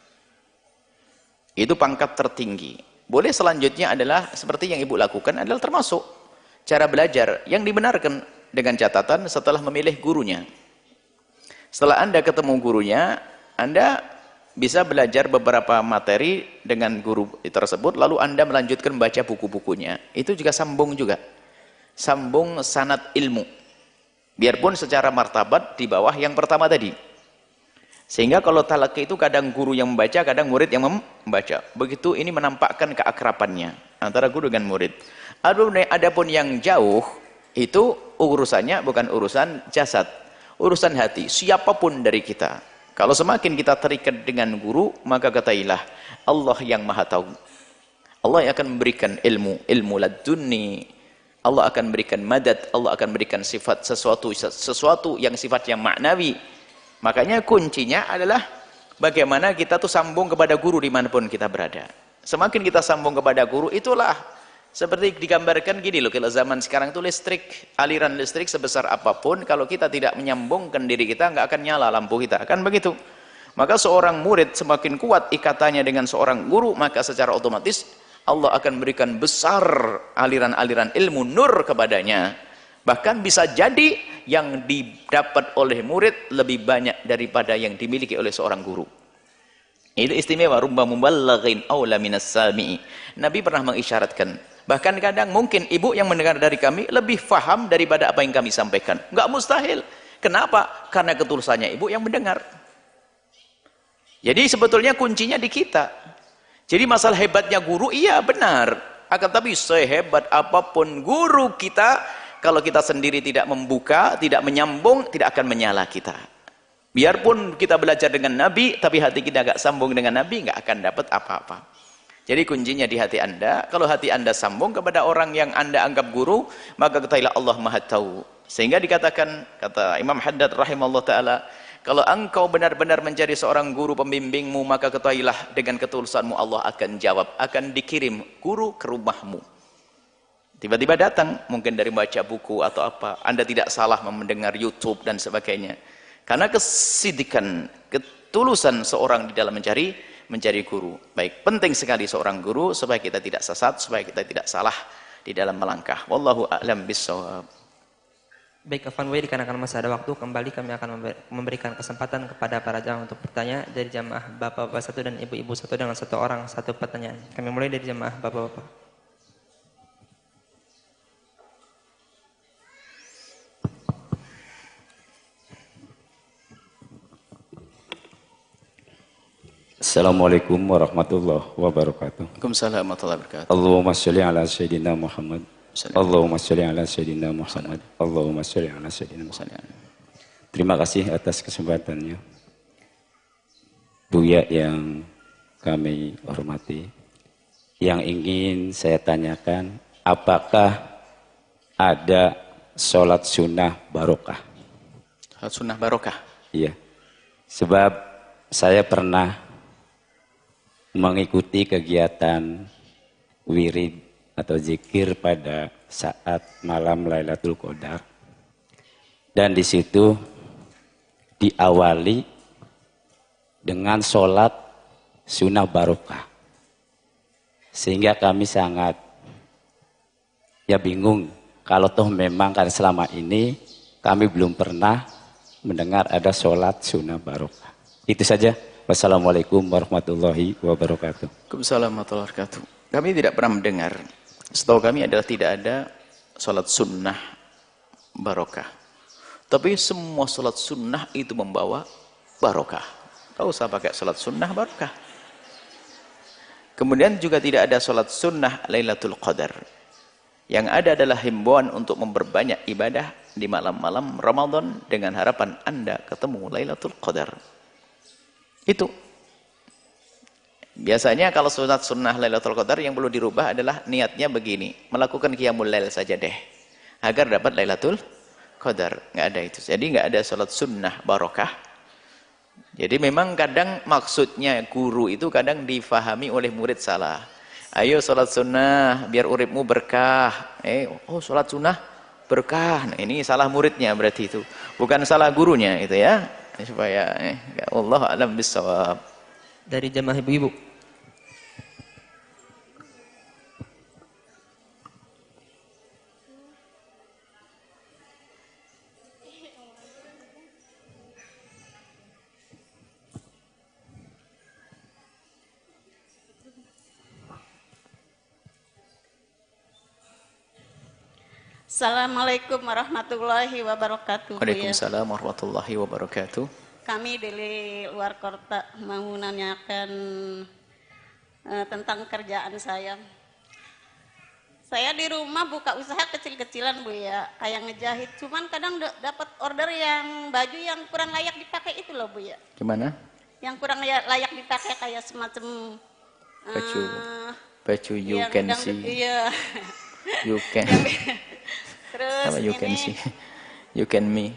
Itu pangkat tertinggi. Boleh selanjutnya adalah seperti yang ibu lakukan adalah termasuk cara belajar yang dibenarkan dengan catatan setelah memilih gurunya. Setelah Anda ketemu gurunya, Anda bisa belajar beberapa materi dengan guru tersebut, lalu Anda melanjutkan membaca buku-bukunya. Itu juga sambung juga. Sambung sanad ilmu. Biarpun secara martabat di bawah yang pertama tadi. Sehingga kalau talaqi itu kadang guru yang membaca, kadang murid yang membaca. Begitu ini menampakkan keakrabannya antara guru dengan murid. Adapun yang jauh itu urusannya bukan urusan jasad, urusan hati. Siapapun dari kita, kalau semakin kita terikat dengan guru, maka katailah Allah yang Maha Tahu. Allah yang akan memberikan ilmu, ilmu ladunni. Allah akan memberikan madad, Allah akan memberikan sifat sesuatu sesuatu yang sifatnya maknawi. Makanya kuncinya adalah bagaimana kita tuh sambung kepada guru dimanapun kita berada. Semakin kita sambung kepada guru, itulah seperti digambarkan gini loh, kalau zaman sekarang itu listrik, aliran listrik sebesar apapun, kalau kita tidak menyambungkan diri kita, nggak akan nyala lampu kita, kan begitu. Maka seorang murid semakin kuat ikatannya dengan seorang guru, maka secara otomatis Allah akan memberikan besar aliran-aliran ilmu nur kepadanya. Bahkan bisa jadi yang didapat oleh murid lebih banyak daripada yang dimiliki oleh seorang guru. Itu istimewa rubba muballighin aula minas sami'i. Nabi pernah mengisyaratkan, bahkan kadang mungkin ibu yang mendengar dari kami lebih faham daripada apa yang kami sampaikan. Enggak mustahil. Kenapa? Karena ketulusannya ibu yang mendengar. Jadi sebetulnya kuncinya di kita. Jadi masalah hebatnya guru, iya benar. Akan tapi sehebat apapun guru kita, kalau kita sendiri tidak membuka, tidak menyambung, tidak akan menyala kita. Biarpun kita belajar dengan Nabi, tapi hati kita gak sambung dengan Nabi, gak akan dapat apa-apa. Jadi kuncinya di hati Anda. Kalau hati Anda sambung kepada orang yang Anda anggap guru, maka ketahuilah Allah Maha Tahu. Sehingga dikatakan, kata Imam Haddad rahimahullah ta'ala, kalau engkau benar-benar mencari seorang guru pembimbingmu, maka ketahuilah dengan ketulusanmu Allah akan jawab, akan dikirim guru ke rumahmu. Tiba-tiba datang, mungkin dari baca buku atau apa. Anda tidak salah mendengar YouTube dan sebagainya. Karena kesidikan, ketulusan seorang di dalam mencari mencari guru. Baik, penting sekali seorang guru supaya kita tidak sesat, supaya kita tidak salah di dalam melangkah. Wallahu a'lam bissawab. Baik, Afwan Buya, dikarenakan masih ada waktu, kembali kami akan memberikan kesempatan kepada para jamaah untuk bertanya. Dari jamaah bapak-bapak satu dan ibu-ibu satu dengan satu orang satu pertanyaan. Kami mulai dari jamaah bapak-bapak. Assalamualaikum warahmatullahi wabarakatuh. Waalaikumsalam warahmatullahi wabarakatuh. Allahumma sholli ala sayyidina Muhammad. Allahumma sholli ala sayyidina Muhammad. Allahumma sholli ala sayyidina Muhammad. Terima kasih atas kesempatannya. Buya yang kami hormati. Yang ingin saya tanyakan, apakah ada sholat sunnah barokah? Sholat sunnah barokah? Iya. Sebab saya pernah mengikuti kegiatan wirid atau zikir pada saat malam Lailatul Qadar, dan di situ diawali dengan sholat sunnah barokah, sehingga kami sangat ya bingung kalau toh memang kan selama ini kami belum pernah mendengar ada sholat sunnah barokah. Itu saja. Wassalamualaikum warahmatullahi wabarakatuh. Waalaikumsalam warahmatullahi wabarakatuh. Kami tidak pernah mendengar. Setahu kami adalah tidak ada sholat sunnah barokah. Tapi semua sholat sunnah itu membawa barokah. Tak usah pakai sholat sunnah barokah. Kemudian juga tidak ada sholat sunnah Lailatul Qadar. Yang ada adalah himbauan untuk memperbanyak ibadah di malam-malam Ramadan dengan harapan Anda ketemu Lailatul Qadar. Itu. Biasanya kalau sunat sunnah Lailatul Qadar yang perlu dirubah adalah niatnya begini, melakukan qiyamul lail saja deh, agar dapat Lailatul Qadar. Nggak ada itu. Jadi nggak ada sholat sunnah barokah. Jadi memang kadang maksudnya guru itu kadang difahami oleh murid salah. Ayo sholat sunnah biar uripmu berkah. Eh, oh sholat sunnah berkah. Nah, ini salah muridnya berarti itu, bukan salah gurunya itu ya. Supaya eh, Allah a'lam bissawab. Dari jamaah ibu-ibu. Assalamualaikum warahmatullahi wabarakatuh. Waalaikumsalam warahmatullahi wabarakatuh. kami dari luar kota mau nanyakan uh, tentang kerjaan saya. Saya di rumah buka usaha kecil-kecilan Bu ya, kayak ngejahit. Cuman kadang dapat order yang baju yang kurang layak dipakai itu loh Bu ya. Gimana? Yang kurang layak dipakai kayak semacam uh, baju baju you yang can dangdut, see. Iya. You can. Terus Apa you ini, can see? You can me.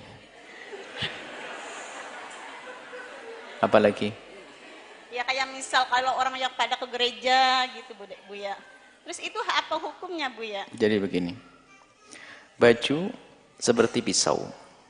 Apalagi? Ya kayak misal kalau orang yang pada ke gereja gitu Bu, Bu ya. Terus itu apa hukumnya Bu ya? Jadi begini. Baju seperti pisau.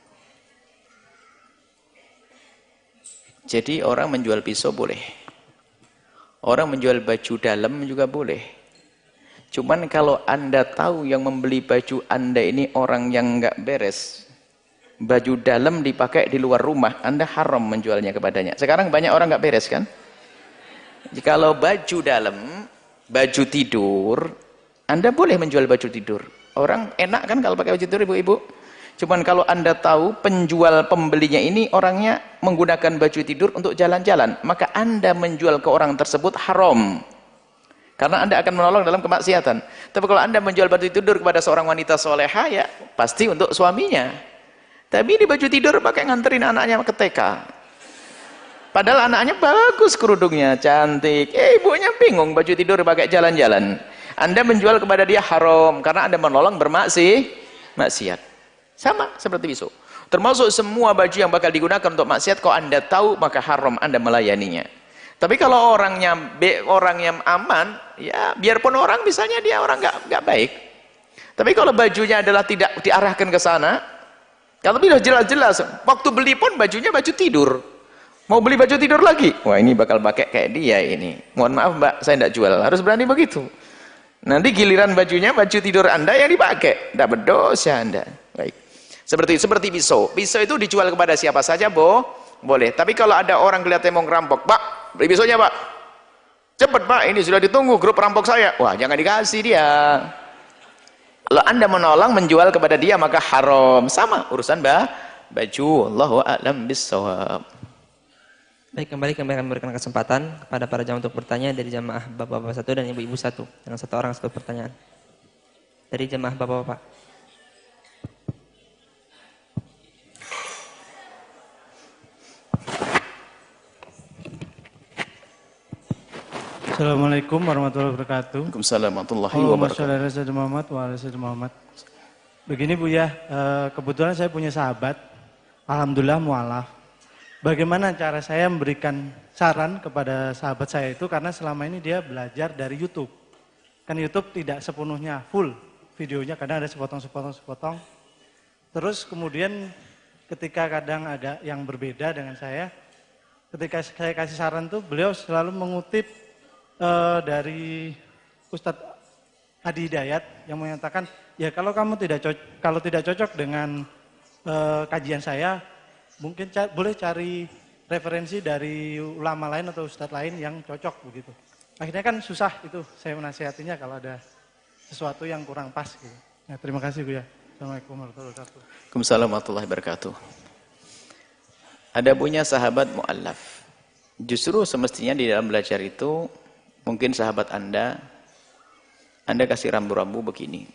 Jadi orang menjual pisau boleh. Orang menjual baju dalam juga boleh. Cuman kalau Anda tahu yang membeli baju Anda ini orang yang enggak beres, baju dalam dipakai di luar rumah, Anda haram menjualnya kepadanya. Sekarang banyak orang nggak beres kan? Kalau baju dalam, baju tidur, Anda boleh menjual baju tidur. Orang enak kan kalau pakai baju tidur ibu-ibu? Cuman kalau Anda tahu penjual pembelinya ini orangnya menggunakan baju tidur untuk jalan-jalan, maka Anda menjual ke orang tersebut haram. Karena Anda akan menolong dalam kemaksiatan. Tapi kalau Anda menjual baju tidur kepada seorang wanita soleha, ya pasti untuk suaminya. Tapi di baju tidur pakai nganterin anaknya ke T K. Padahal anaknya bagus kerudungnya, cantik. Eh, ibunya bingung baju tidur pakai jalan-jalan. Anda menjual kepada dia haram karena Anda menolong bermaksi, maksiat. Sama seperti pisau. Termasuk semua baju yang bakal digunakan untuk maksiat, kalau Anda tahu maka haram Anda melayaninya. Tapi kalau orangnya orang yang aman, ya biarpun orang misalnya dia orang nggak nggak baik. Tapi kalau bajunya adalah tidak diarahkan ke sana, kalau sudah jelas-jelas, waktu beli pun bajunya baju tidur. Mau beli baju tidur lagi? Wah ini bakal pakai kayak dia ini. Mohon maaf Mbak, saya tidak jual. Harus berani begitu. Nanti giliran bajunya, baju tidur Anda yang dipakai. Tidak berdosa Anda. Baik. Seperti seperti pisau. Pisau itu dijual kepada siapa saja, Bo? Boleh. Tapi kalau ada orang kelihatan mau ngerampok, Pak, beli pisaunya Pak. Cepat Pak, ini sudah ditunggu grup perampok saya. Wah jangan dikasih dia. Kalau Anda menolong menjual kepada dia maka haram. Sama urusan bah, baju. Allahu a'lam bissawab. Baik, kembali kami akan memberikan kesempatan kepada para jamaah untuk bertanya dari jamaah bapak-bapak satu dan ibu-ibu satu. Dengan satu orang satu pertanyaan. Dari jamaah bapak-bapak. Assalamualaikum warahmatullahi wabarakatuh. Waalaikumsalam warahmatullahi wabarakatuh. Muhammad wa ala sayyidina Muhammad. Begini Bu ya, kebetulan saya punya sahabat, alhamdulillah mualaf. Bagaimana cara saya memberikan saran kepada sahabat saya itu, karena selama ini dia belajar dari YouTube. Kan YouTube tidak sepenuhnya full videonya, kadang ada sepotong-sepotong-sepotong. Terus kemudian ketika kadang ada yang berbeda dengan saya, ketika saya kasih saran tuh beliau selalu mengutip Uh, dari Ustadz Adi Hidayat yang menyatakan, ya kalau kamu tidak cocok, kalau tidak cocok dengan uh, kajian saya, mungkin ca boleh cari referensi dari ulama lain atau ustadz lain yang cocok begitu. Akhirnya kan susah itu saya menasihatinya kalau ada sesuatu yang kurang pas gitu. Nah, terima kasih Bu ya. Assalamualaikum warahmatullahi wabarakatuh. Waalaikumsalam warahmatullahi wabarakatuh. Ada punya sahabat mu'allaf. Justru semestinya di dalam belajar itu, mungkin sahabat Anda, Anda kasih rambu-rambu begini.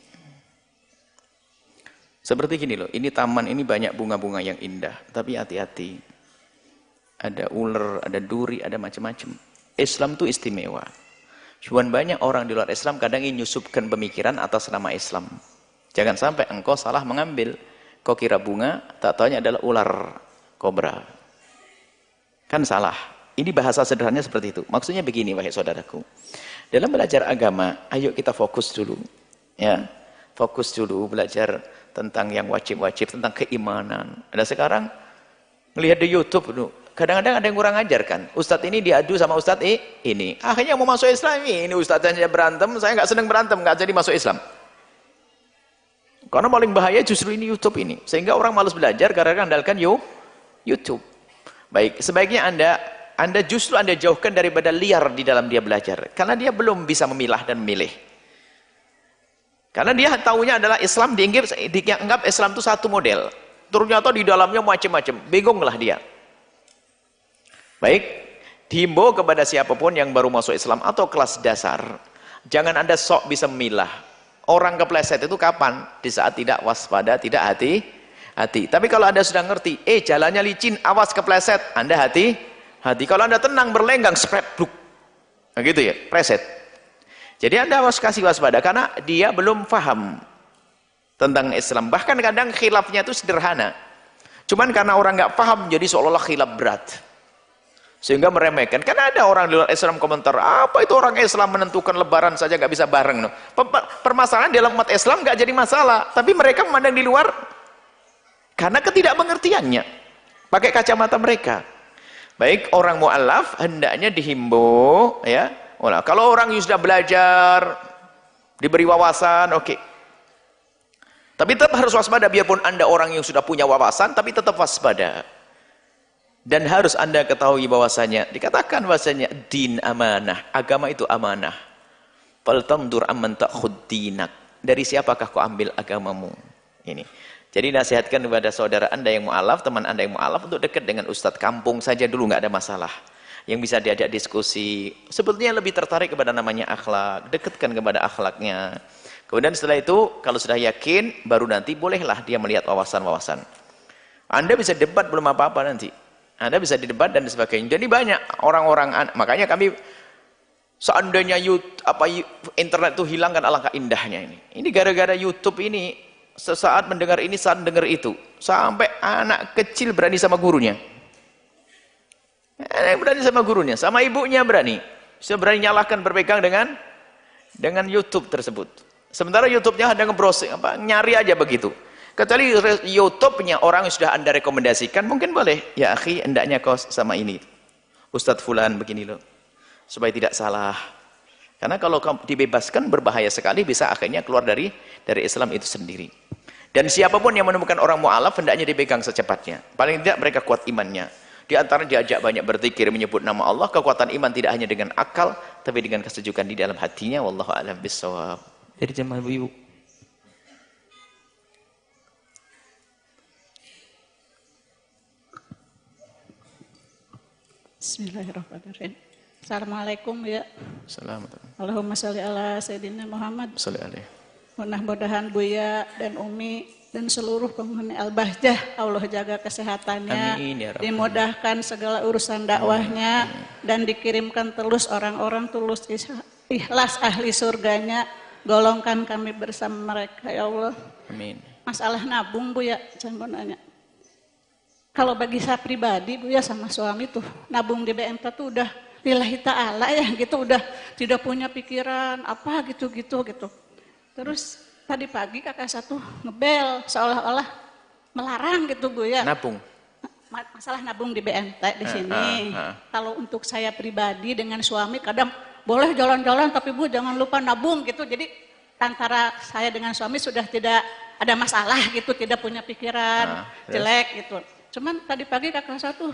Seperti gini loh, ini taman ini banyak bunga-bunga yang indah, tapi hati-hati. Ada ular, ada duri, ada macam-macam. Islam itu istimewa. Cuman banyak orang di luar Islam kadang ingin nyusupkan pemikiran atas nama Islam. Jangan sampai engkau salah mengambil. Kau kira bunga, tak taunya adalah ular kobra. Kan salah. Ini bahasa sederhananya seperti itu. Maksudnya begini, wahai saudaraku. Dalam belajar agama, ayo kita fokus dulu. Ya, fokus dulu belajar tentang yang wajib-wajib, tentang keimanan. Ada sekarang melihat di YouTube dulu. Kadang-kadang ada yang kurang ajar kan. Ustadz ini diadu sama Ustadz ini. Akhirnya mau masuk Islam ini. Ustadznya berantem, saya nggak senang berantem, nggak jadi masuk Islam. Karena paling bahaya justru ini YouTube ini. Sehingga orang malas belajar karena andalkan YouTube. Baik, sebaiknya Anda Anda justru Anda jauhkan daripada liar di dalam dia belajar. Karena dia belum bisa memilah dan memilih. Karena dia tahunya adalah Islam, dianggap, dianggap Islam itu satu model. Ternyata di dalamnya macam-macam. Bingunglah dia. Baik, dihimbau kepada siapapun yang baru masuk Islam atau kelas dasar, jangan Anda sok bisa memilah. Orang kepleset itu kapan? Di saat tidak waspada, tidak hati-hati. Tapi kalau Anda sudah ngerti, eh jalannya licin, awas kepleset, Anda hati-hati. Kalau Anda tenang, berlenggang, spread, bluk. Nah, gitu ya, preset. Jadi Anda harus kasih waspada, karena dia belum paham tentang Islam. Bahkan kadang khilafnya itu sederhana. Cuman karena orang nggak paham, jadi seolah-olah khilaf berat. Sehingga meremehkan. Karena ada orang di luar Islam komentar, apa itu orang Islam menentukan lebaran saja nggak bisa bareng. No. Permasalahan dalam umat Islam nggak jadi masalah, tapi mereka memandang di luar karena ketidakmengertiannya. Pakai kacamata mereka. Baik, orang mu'alaf hendaknya dihimbau, ya. Kalau orang yang sudah belajar, diberi wawasan, oke. Okay. Tapi tetap harus waspada, biarpun Anda orang yang sudah punya wawasan, tapi tetap waspada. Dan harus Anda ketahui bahwasanya, dikatakan bahwasanya din amanah, agama itu amanah. Faltandur amman ta'khud dinak. Dari siapakah kau ambil agamamu? Ini. Jadi nasihatkan kepada saudara Anda yang mu'alaf, teman Anda yang mu'alaf untuk dekat dengan ustadz kampung saja dulu, nggak ada masalah. Yang bisa diajak diskusi. Sebetulnya lebih tertarik kepada namanya akhlak, dekatkan kepada akhlaknya. Kemudian setelah itu, kalau sudah yakin, baru nanti bolehlah dia melihat wawasan-wawasan. Anda bisa debat belum apa-apa nanti. Anda bisa didebat dan sebagainya. Jadi banyak orang-orang, makanya kami seandainya YouTube, apa internet itu hilang kan alangkah indahnya ini. Ini gara-gara YouTube ini, sesaat mendengar ini, saat mendengar itu, sampai anak kecil berani sama gurunya. Eh, berani sama gurunya, sama ibunya berani. Bisa berani nyalahkan, berpegang dengan dengan YouTube tersebut. Sementara YouTube-nya ada nge-browsing, apa nyari aja begitu. Kecuali YouTube-nya orang yang sudah Anda rekomendasikan, mungkin boleh. Ya akhi, hendaknya kau sama ini. Ustadz Fulan begini loh. Supaya tidak salah. Karena kalau kamu dibebaskan berbahaya sekali, bisa akhirnya keluar dari dari Islam itu sendiri. Dan siapapun yang menemukan orang mu'alaf, hendaknya dipegang secepatnya. Paling tidak mereka kuat imannya. Di antara diajak banyak berzikir, menyebut nama Allah, kekuatan iman tidak hanya dengan akal, tapi dengan kesejukan di dalam hatinya. Wallahu a'lam bishawab. Dari jemaah ibu-ibu. Bismillahirrahmanirrahim. Assalamualaikum ya. Assalamualaikum. Allahumma sholli ala Sayyidina Muhammad. Sholli alaihi. Mudah-mudahan Buya dan Umi dan seluruh penghuni Al-Bahjah Allah jaga kesehatannya. Amin ya Rabbal. Dimudahkan segala urusan dakwahnya. Amin. Dan dikirimkan terus orang-orang tulus ikhlas ahli surganya. Golongkan kami bersama mereka ya Allah. Amin. Masalah nabung Buya, saya mau nanya. Kalau bagi saya pribadi, Bu ya sama suami tuh nabung di B M T tuh udah lillahi ta'ala ya gitu, udah tidak punya pikiran apa gitu-gitu gitu. Terus tadi pagi kakak satu ngebel seolah-olah melarang gitu Bu ya. Nabung? Masalah nabung di B M T di sini. Uh, uh, uh. Kalau untuk saya pribadi dengan suami kadang boleh jalan-jalan tapi Bu jangan lupa nabung gitu. Jadi antara saya dengan suami sudah tidak ada masalah gitu, tidak punya pikiran uh, jelek gitu. Cuman tadi pagi kakak satu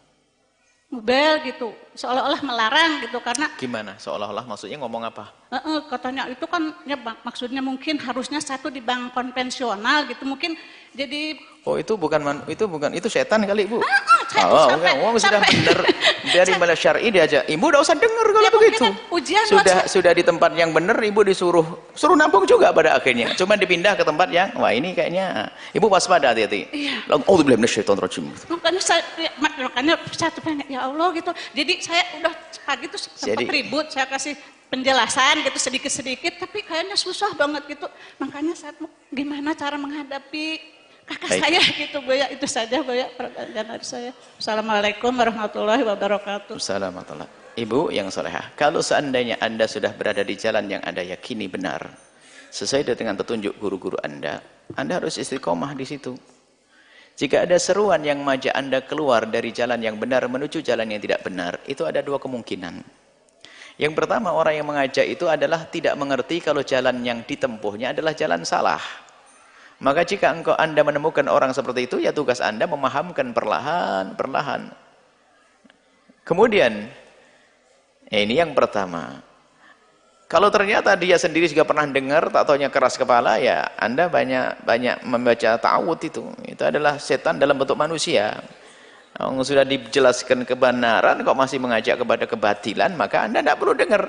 ngebel gitu, seolah-olah melarang gitu karena. Gimana? Seolah-olah maksudnya ngomong apa? Uh, uh, katanya itu kan ya, maksudnya mungkin harusnya satu di bank konvensional gitu, mungkin jadi. Oh itu bukan itu bukan itu setan kali Bu. Uh, uh, saya oh, sampai, oh, sudah benar dari malah syar'i diajak. Ibu udah usah dengar kalau ya, begitu. Ujian sudah sudah di tempat yang benar, ibu disuruh suruh nabung juga pada akhirnya. Cuma dipindah ke tempat yang wah ini kayaknya ibu waspada hati-hati. Iya. Alhamdulillah minasyaitonir rajim. Makanya saya ya, makanya satu pengen ya Allah gitu. Jadi saya udah pagi itu sempat Jadi, ribut, saya kasih penjelasan gitu sedikit-sedikit tapi kayaknya susah banget gitu. Makanya saya gimana cara menghadapi kakak Baik. saya gitu Bu ya, itu saja Bu ya pertanyaan dari saya. Assalamualaikum warahmatullahi wabarakatuh. Assalamualaikum. Ibu yang solehah, kalau seandainya Anda sudah berada di jalan yang Anda yakini benar, sesuai dengan petunjuk guru-guru Anda, Anda harus istiqomah di situ. Jika ada seruan yang mengajak Anda keluar dari jalan yang benar menuju jalan yang tidak benar, itu ada dua kemungkinan. Yang pertama, orang yang mengajak itu adalah tidak mengerti kalau jalan yang ditempuhnya adalah jalan salah. Maka jika engkau Anda menemukan orang seperti itu, ya tugas Anda memahamkan perlahan-perlahan. Kemudian, ini yang pertama. Kalau ternyata dia sendiri juga pernah dengar, tak taunya keras kepala, ya Anda banyak banyak membaca ta'awud itu. Itu adalah setan dalam bentuk manusia. Kalau sudah dijelaskan kebenaran kok masih mengajak kepada kebatilan, maka Anda tidak perlu dengar.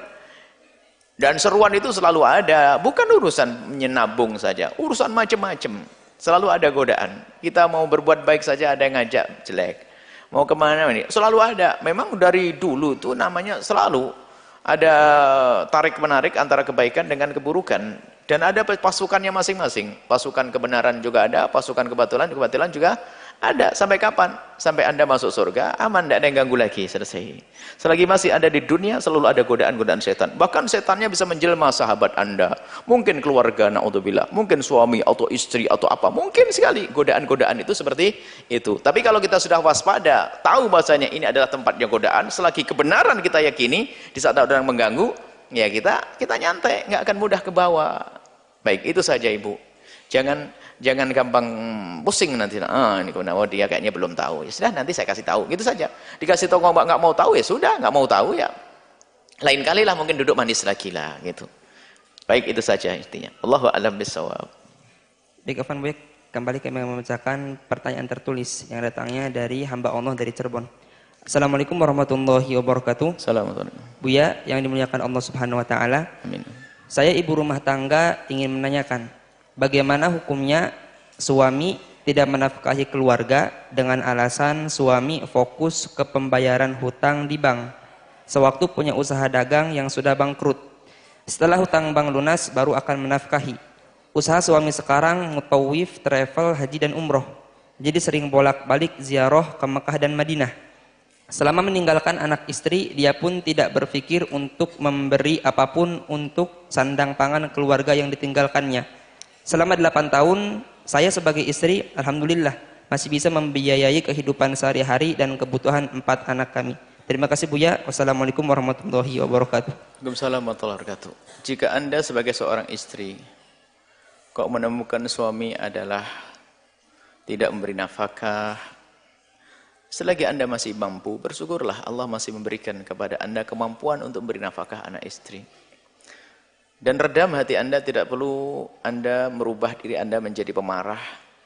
Dan seruan itu selalu ada, bukan urusan menyenabung saja, urusan macam-macam. Selalu ada godaan. Kita mau berbuat baik saja ada yang ngajak jelek. Mau kemana ini? Selalu ada. Memang dari dulu itu namanya selalu ada tarik-menarik antara kebaikan dengan keburukan. Dan ada pasukannya masing-masing. Pasukan kebenaran juga ada, pasukan kebatilan, kebatilan juga ada. Sampai kapan? Sampai Anda masuk surga, aman, tidak ada yang ganggu lagi, selesai. Selagi masih ada di dunia, selalu ada godaan-godaan setan. Bahkan setannya bisa menjelma sahabat Anda. Mungkin keluarga, na'udzubillah. Mungkin suami atau istri atau apa. Mungkin sekali godaan-godaan itu seperti itu. Tapi kalau kita sudah waspada, tahu bahasanya ini adalah tempatnya godaan, selagi kebenaran kita yakini, di saat ada orang mengganggu, ya kita kita nyantai, nggak akan mudah ke bawah. Baik, itu saja Ibu. Jangan jangan gampang pusing nanti. Ah, ini kebenaran, oh, dia kayaknya belum tahu. Ya sudah, nanti saya kasih tahu. Gitu saja. Dikasih tahu nggak nggak mau tahu ya sudah, nggak mau tahu ya. Lain kali lah mungkin duduk manis lagi lah gitu. Baik, itu saja intinya. Allahu a'lam bishawab. Baik, Afwan Buya, kembali kami membacakan pertanyaan tertulis yang datangnya dari hamba Allah dari Cirebon. Assalamualaikum warahmatullahi wabarakatuh. Assalamualaikum. Buya yang dimuliakan Allah Subhanahu wa taala. Amin. Saya ibu rumah tangga ingin menanyakan, bagaimana hukumnya suami tidak menafkahi keluarga dengan alasan suami fokus ke pembayaran hutang di bank sewaktu punya usaha dagang yang sudah bangkrut. Setelah hutang bank lunas baru akan menafkahi. Usaha suami sekarang mutawif, travel, haji dan umroh. Jadi sering bolak-balik ziarah ke Mekah dan Madinah. Selama meninggalkan anak istri, dia pun tidak berpikir untuk memberi apapun untuk sandang pangan keluarga yang ditinggalkannya. Selama delapan tahun, saya sebagai istri, alhamdulillah, masih bisa membiayai kehidupan sehari-hari dan kebutuhan empat anak kami. Terima kasih Buya. Wassalamualaikum warahmatullahi wabarakatuh. Waalaikumsalam warahmatullahi wabarakatuh. Jika Anda sebagai seorang istri, kok menemukan suami adalah tidak memberi nafkah, selagi Anda masih mampu, bersyukurlah Allah masih memberikan kepada Anda kemampuan untuk memberi nafkah anak istri. Dan redam hati Anda, tidak perlu Anda merubah diri Anda menjadi pemarah.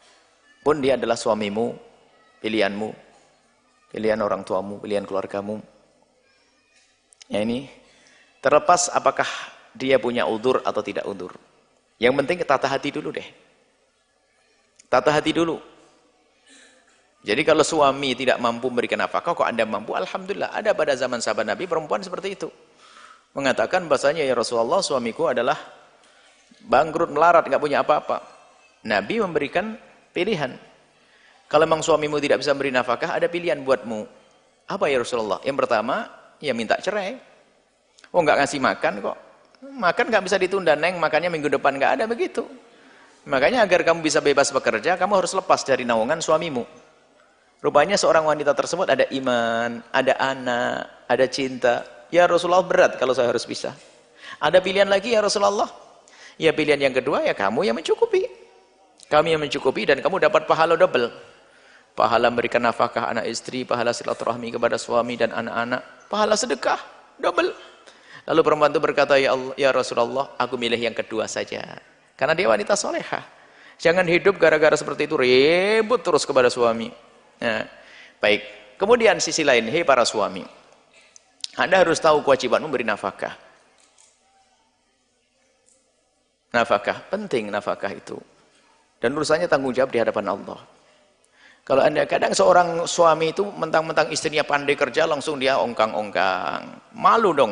Pun dia adalah suamimu, pilihanmu, pilihan orang tuamu, pilihan keluargamu. Ya ini, terlepas apakah dia punya udzur atau tidak udzur. Yang penting tata hati dulu deh. Tata hati dulu. Jadi kalau suami tidak mampu memberikan nafkah, kok Anda mampu? Alhamdulillah, ada pada zaman sahabat Nabi perempuan seperti itu. Mengatakan bahasanya, ya Rasulullah, suamiku adalah bangkrut, melarat, nggak punya apa-apa. Nabi memberikan pilihan. Kalau memang suamimu tidak bisa memberi nafkah, ada pilihan buatmu. Apa ya Rasulullah? Yang pertama, ya minta cerai. Oh, nggak ngasih makan kok. Makan nggak bisa ditunda, Neng, makannya minggu depan nggak ada, begitu. Makanya agar kamu bisa bebas bekerja, kamu harus lepas dari naungan suamimu. Rupanya seorang wanita tersebut ada iman, ada anak, ada cinta. Ya Rasulullah, berat kalau saya harus pisah. Ada pilihan lagi ya Rasulullah. Ya pilihan yang kedua, ya kamu yang mencukupi. Kami yang mencukupi dan kamu dapat pahala double. Pahala memberikan nafkah anak istri, pahala silaturahmi kepada suami dan anak-anak, pahala sedekah double. Lalu perempuan itu berkata, ya Allah, ya Rasulullah, aku milih yang kedua saja. Karena dia wanita solehah. Jangan hidup gara-gara seperti itu, ribut terus kepada suami. Nah, baik. Kemudian sisi lain, hei para suami, Anda harus tahu kewajiban memberi nafkah. Nafkah, penting nafkah itu. Dan urusannya tanggung jawab di hadapan Allah. Kalau Anda, kadang seorang suami itu mentang-mentang istrinya pandai kerja, langsung dia ongkang-ongkang. Malu dong.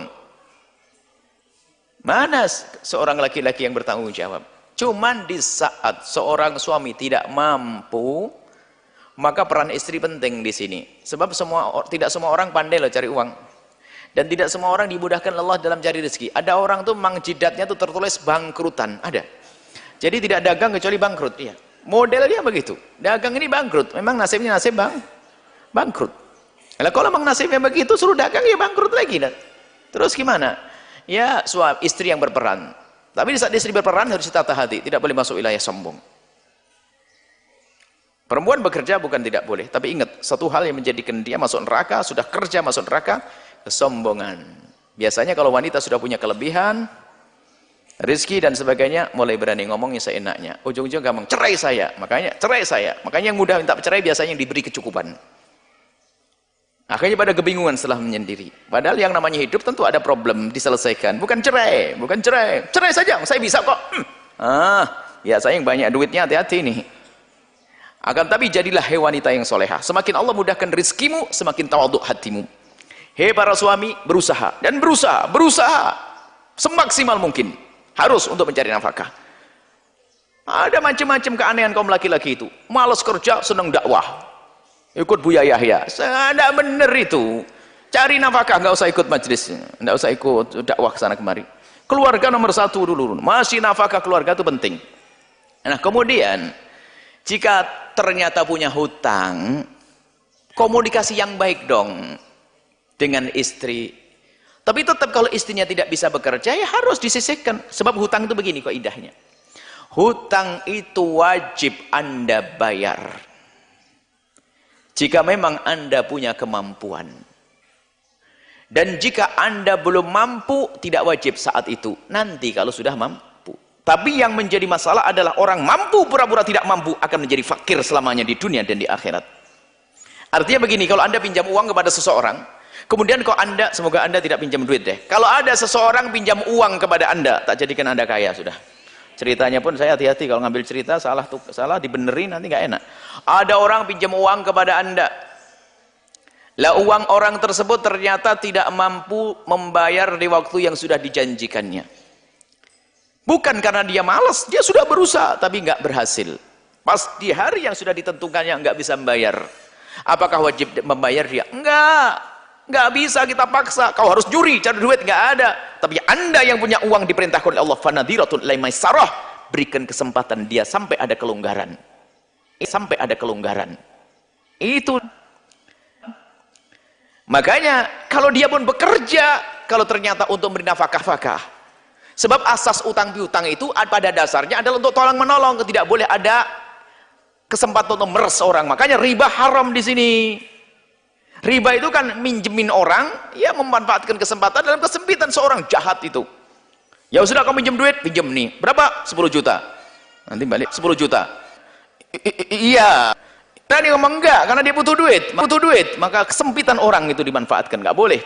Mana seorang laki-laki yang bertanggung jawab? Cuman di saat seorang suami tidak mampu, maka peran istri penting di sini. Sebab semua tidak semua orang pandai loh cari uang. Dan tidak semua orang dimudahkan Allah dalam cari rezeki. Ada orang tuh memang jidatnya tuh tertulis bangkrutan, ada. Jadi tidak dagang kecuali bangkrut, iya. Modelnya begitu. Dagang ini bangkrut. Memang nasibnya nasib bang bangkrut. Kalau kalau memang nasibnya begitu, suruh dagang ya bangkrut lagi. Terus gimana? Ya suami istri yang berperan. Tapi di saat istri berperan harus ditata hati, tidak boleh masuk wilayah sombong. Perempuan bekerja bukan tidak boleh, tapi ingat, satu hal yang menjadikan dia masuk neraka, sudah kerja masuk neraka, kesombongan. Biasanya kalau wanita sudah punya kelebihan, rezeki dan sebagainya, mulai berani ngomongnya seenaknya. Ujung-ujung gampang, cerai saya, makanya cerai saya. Makanya yang mudah minta cerai biasanya yang diberi kecukupan. Akhirnya pada kebingungan setelah menyendiri. Padahal yang namanya hidup tentu ada problem diselesaikan. Bukan cerai, bukan cerai. Cerai saja, saya bisa kok. Hmm. Ah, ya saya yang banyak duitnya, hati-hati nih. Akan tapi jadilah hei wanita yang solehah. Semakin Allah mudahkan rizkimu, semakin tawaduk hatimu. Hei para suami, berusaha. Dan berusaha, berusaha. Semaksimal mungkin. Harus untuk mencari nafkah. Ada macam-macam keanehan kaum laki-laki itu. Malas kerja, senang dakwah. Ikut Buya Yahya. Tidak benar itu. Cari nafkah, nggak usah ikut majelis, nggak usah ikut dakwah ke sana kemari. Keluarga nomor satu dulu. Masih nafkah keluarga itu penting. Nah kemudian, jika ternyata punya hutang, komunikasi yang baik dong dengan istri. Tapi tetap kalau istrinya tidak bisa bekerja, ya harus disisihkan. Sebab hutang itu begini kok indahnya. Hutang itu wajib Anda bayar. Jika memang Anda punya kemampuan. Dan jika Anda belum mampu, tidak wajib saat itu. Nanti kalau sudah mampu. Tapi yang menjadi masalah adalah orang mampu pura-pura tidak mampu akan menjadi fakir selamanya di dunia dan di akhirat. Artinya begini, kalau Anda pinjam uang kepada seseorang, kemudian kalau Anda, semoga Anda tidak pinjam duit deh. Kalau ada seseorang pinjam uang kepada Anda, tak jadikan Anda kaya sudah. Ceritanya pun saya hati-hati kalau ngambil cerita salah tuh salah dibenerin nanti nggak enak. Ada orang pinjam uang kepada Anda. Lah uang orang tersebut ternyata tidak mampu membayar di waktu yang sudah dijanjikannya. Bukan karena dia malas, dia sudah berusaha tapi nggak berhasil. Pas di hari yang sudah ditentukannya nggak bisa membayar. Apakah wajib membayar dia? Enggak. Nggak bisa kita paksa, kau harus juri, cari duit, nggak ada. Tapi Anda yang punya uang diperintahkan oleh Allah, fanadhiratun ilai maisarah, berikan kesempatan dia sampai ada kelonggaran. Sampai ada kelonggaran. Itu. Makanya, kalau dia pun bekerja, kalau ternyata untuk memberi nafkah-nafkah. Sebab asas utang piutang itu pada dasarnya adalah untuk tolong menolong, tidak boleh ada kesempatan untuk meres orang. Makanya riba haram di sini. Riba itu kan minjemin orang, ya memanfaatkan kesempatan dalam kesempitan seorang jahat itu. Ya sudah kamu minjem duit, pinjem nih. Berapa? sepuluh juta. Nanti balik sepuluh juta. I iya. Nah dia ngomong enggak, karena dia butuh duit. Butuh duit, maka kesempitan orang itu dimanfaatkan, enggak boleh.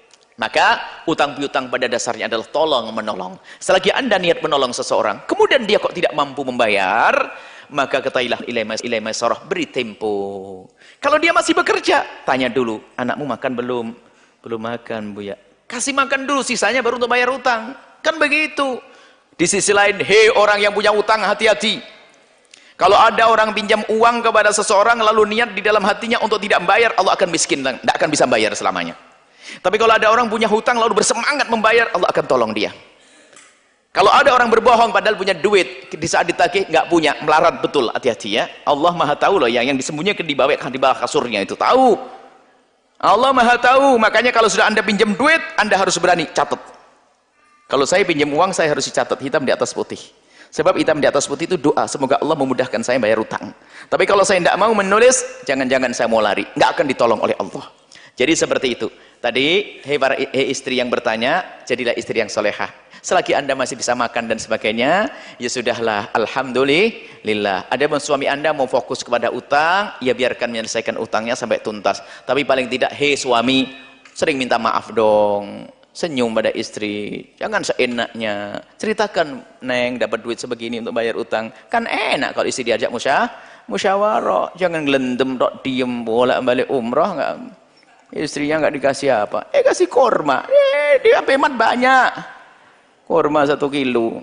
Maka utang piutang pada dasarnya adalah tolong menolong. Selagi Anda niat menolong seseorang, kemudian dia kok tidak mampu membayar, maka ketahuilah ilai maisarah, beri tempo. Kalau dia masih bekerja, tanya dulu, anakmu makan belum? Belum makan, Bu ya. Kasih makan dulu, sisanya baru untuk bayar utang. Kan begitu. Di sisi lain, hei orang yang punya utang, hati-hati. Kalau ada orang pinjam uang kepada seseorang, lalu niat di dalam hatinya untuk tidak membayar, Allah akan miskin, tidak akan bisa bayar selamanya. Tapi kalau ada orang punya hutang, lalu bersemangat membayar, Allah akan tolong dia. Kalau ada orang berbohong padahal punya duit, di saat ditagih nggak punya, melarat betul, hati-hati ya. Allah Maha tahu loh, yang yang disembunyikan di bawah di bawah kasurnya itu tahu. Allah Maha tahu, makanya kalau sudah Anda pinjam duit, Anda harus berani catat. Kalau saya pinjam uang, saya harus dicatat hitam di atas putih. Sebab hitam di atas putih itu doa, semoga Allah memudahkan saya bayar utang. Tapi kalau saya tidak mau menulis, jangan-jangan saya mau lari, nggak akan ditolong oleh Allah. Jadi seperti itu. Tadi, hei para hei istri yang bertanya, jadilah istri yang solehah. Selagi Anda masih bisa makan dan sebagainya, ya sudahlah, alhamdulillah. Ada suami Anda mau fokus kepada utang, ya biarkan menyelesaikan utangnya sampai tuntas. Tapi paling tidak, hei suami, sering minta maaf dong. Senyum pada istri, jangan seenaknya. Ceritakan, Neng dapat duit sebegini untuk bayar utang. Kan enak kalau istri diajak musya, musyawarah. Jangan gelendem, dok, diem, bolak-balik umroh, enggak. Istrinya enggak dikasih apa? Eh kasih korma. Eh dia hemat banyak. Korma satu kilo,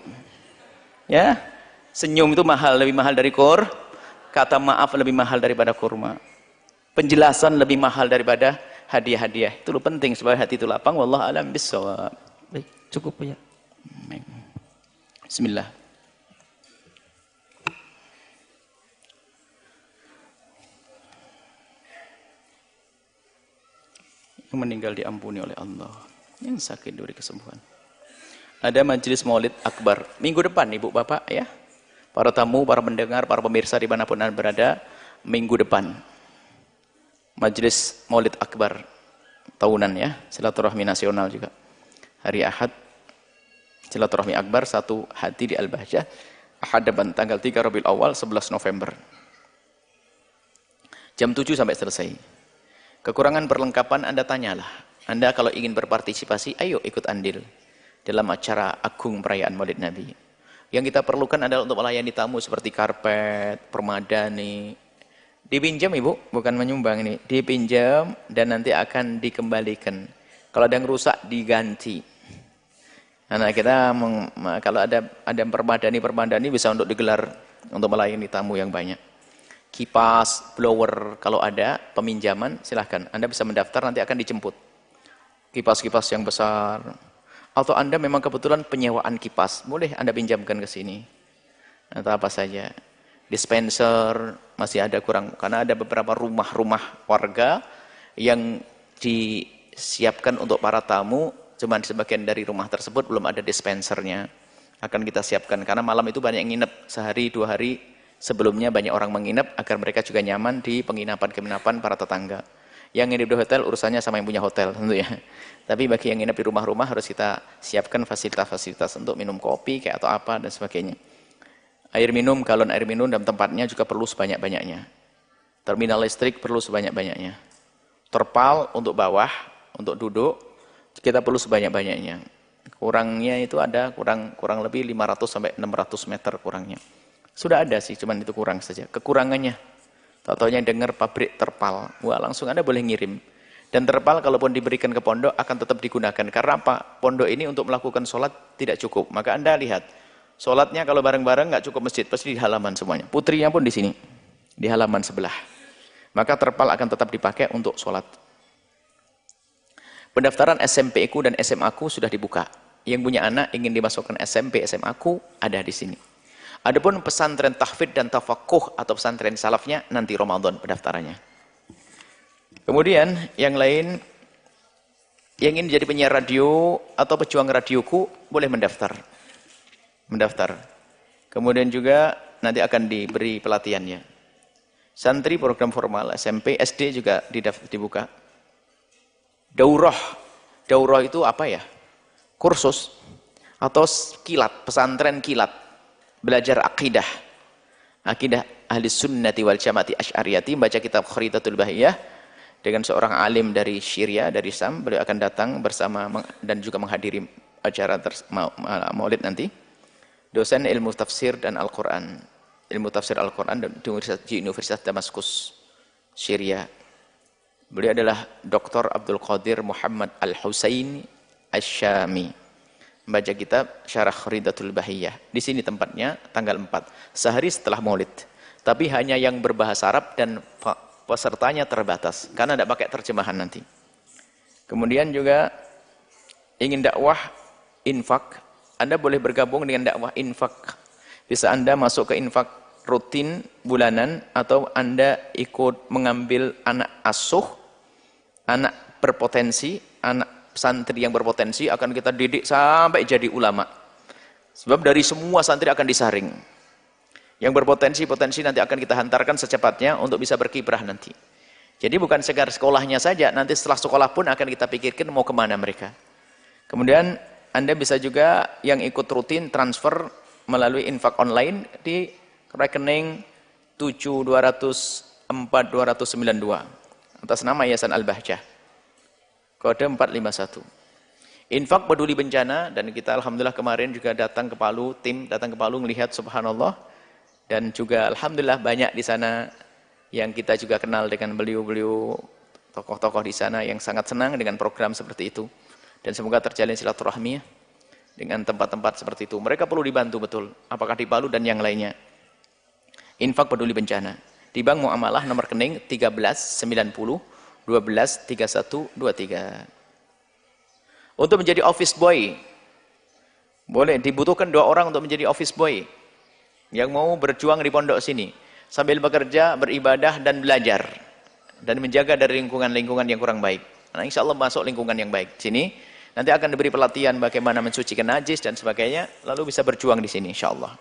ya. Senyum itu mahal, lebih mahal dari kor. Kata maaf lebih mahal daripada kurma. Penjelasan lebih mahal daripada hadiah-hadiah. Itu penting supaya hati itu lapang. Wallahu a'lam bishawab. Baik, cukup ya. Bismillah. Yang meninggal diampuni oleh Allah, yang sakit diberi kesembuhan. Ada majelis maulid akbar minggu depan, ibu bapak ya, para tamu, para pendengar, para pemirsa dimanapun anda berada, minggu depan majelis maulid akbar tahunan ya, silaturahmi nasional juga hari Ahad, silaturahmi akbar satu hati di Al-Bahjah, Ahad depan tanggal tiga Rabiul Awal sebelas November, jam tujuh sampai selesai. Kekurangan perlengkapan Anda tanyalah. Anda kalau ingin berpartisipasi, ayo ikut andil dalam acara agung perayaan Maulid Nabi. Yang kita perlukan adalah untuk melayani tamu seperti karpet, permadani. Dipinjam Ibu, bukan menyumbang ini. Dipinjam dan nanti akan dikembalikan. Kalau ada yang rusak, diganti. Nah, kita meng, kalau ada ada permadani-permadani bisa untuk digelar untuk melayani tamu yang banyak. Kipas, blower, kalau ada peminjaman silahkan. Anda bisa mendaftar, nanti akan dijemput. Kipas-kipas yang besar. Atau Anda memang kebetulan penyewaan kipas, boleh Anda pinjamkan ke sini. Atau apa saja. Dispenser, masih ada kurang. Karena ada beberapa rumah-rumah warga yang disiapkan untuk para tamu, cuman sebagian dari rumah tersebut belum ada dispensernya. Akan kita siapkan, karena malam itu banyak yang nginep. Sehari, dua hari sebelumnya banyak orang menginap, agar mereka juga nyaman di penginapan-penginapan para tetangga. Yang nginep di hotel, urusannya sama yang punya hotel tentu ya. Tapi bagi yang nginep di rumah-rumah harus kita siapkan fasilitas-fasilitas untuk minum kopi kayak atau apa dan sebagainya. Air minum, galon air minum dan tempatnya juga perlu sebanyak-banyaknya. Terminal listrik perlu sebanyak-banyaknya. Terpal untuk bawah, untuk duduk, kita perlu sebanyak-banyaknya. Kurangnya itu ada kurang kurang lebih lima ratus sampai enam ratus meter kurangnya. Sudah ada sih, cuman itu kurang saja. Kekurangannya, tahu-taunya dengar pabrik terpal. Wah, langsung Anda boleh ngirim. Dan terpal kalaupun diberikan ke pondok akan tetap digunakan. Karena apa? Pondok ini untuk melakukan sholat tidak cukup. Maka Anda lihat, sholatnya kalau bareng-bareng nggak cukup masjid, pasti di halaman semuanya. Putrinya pun di sini, di halaman sebelah. Maka terpal akan tetap dipakai untuk sholat. Pendaftaran S M P ku dan S M A ku sudah dibuka. Yang punya anak ingin dimasukkan S M P, S M A ku ada di sini. Adapun pesantren tahfidz dan tafakuh atau pesantren salafnya nanti Ramadan pendaftarannya. Kemudian yang lain yang ingin jadi penyiar radio atau pejuang radioku boleh mendaftar. Mendaftar. Kemudian juga nanti akan diberi pelatihannya. Santri program formal, S M P, S D juga dibuka. Daurah. Daurah itu apa ya? Kursus atau kilat, pesantren kilat. Belajar akidah. Akidah ahli sunnati wal jamaati asy'ariyati, baca kitab Kharidatul Bahiyah. Dengan seorang alim dari Syria, dari Sam, beliau akan datang bersama dan juga menghadiri acara maulid nanti. Dosen ilmu tafsir dan Al-Quran. Ilmu tafsir Al-Quran di Universitas Damaskus, Syria. Beliau adalah Doktor Abdul Qadir Muhammad Al-Husaini Asy-Syami. Membaca kitab Syarah Kharidatul Bahiyah. Di sini tempatnya tanggal empat. Sehari setelah maulid. Tapi hanya yang berbahasa Arab dan pesertanya terbatas karena tidak pakai terjemahan nanti. Kemudian juga ingin dakwah infak, Anda boleh bergabung dengan dakwah infak. Bisa Anda masuk ke infak rutin bulanan atau Anda ikut mengambil anak asuh, anak berpotensi, anak santri yang berpotensi akan kita didik sampai jadi ulama. Sebab dari semua santri akan disaring. Yang berpotensi-potensi nanti akan kita hantarkan secepatnya untuk bisa berkiprah nanti. Jadi bukan sekedar sekolahnya saja, nanti setelah sekolah pun akan kita pikirkan mau kemana mereka. Kemudian Anda bisa juga yang ikut rutin transfer melalui infak online di rekening tujuh dua nol empat dua nol sembilan dua atas nama Yayasan Al-Bahjah. Kode empat lima satu. Infak peduli bencana, dan kita alhamdulillah kemarin juga datang ke Palu, tim datang ke Palu melihat subhanallah. Dan juga alhamdulillah banyak di sana yang kita juga kenal dengan beliau-beliau tokoh-tokoh di sana yang sangat senang dengan program seperti itu. Dan semoga terjalin silaturahmi dengan tempat-tempat seperti itu. Mereka perlu dibantu betul, apakah di Palu dan yang lainnya. Infak peduli bencana. Di Bank Muamalah nomor rekening tiga belas sembilan nol dua belas tiga satu dua tiga. Untuk menjadi office boy, boleh dibutuhkan dua orang untuk menjadi office boy. Yang mau berjuang di pondok sini sambil bekerja, beribadah dan belajar dan menjaga dari lingkungan-lingkungan yang kurang baik. Nah, insya Allah masuk lingkungan yang baik. Sini nanti akan diberi pelatihan bagaimana mensucikan najis dan sebagainya, lalu bisa berjuang di sini insya Allah.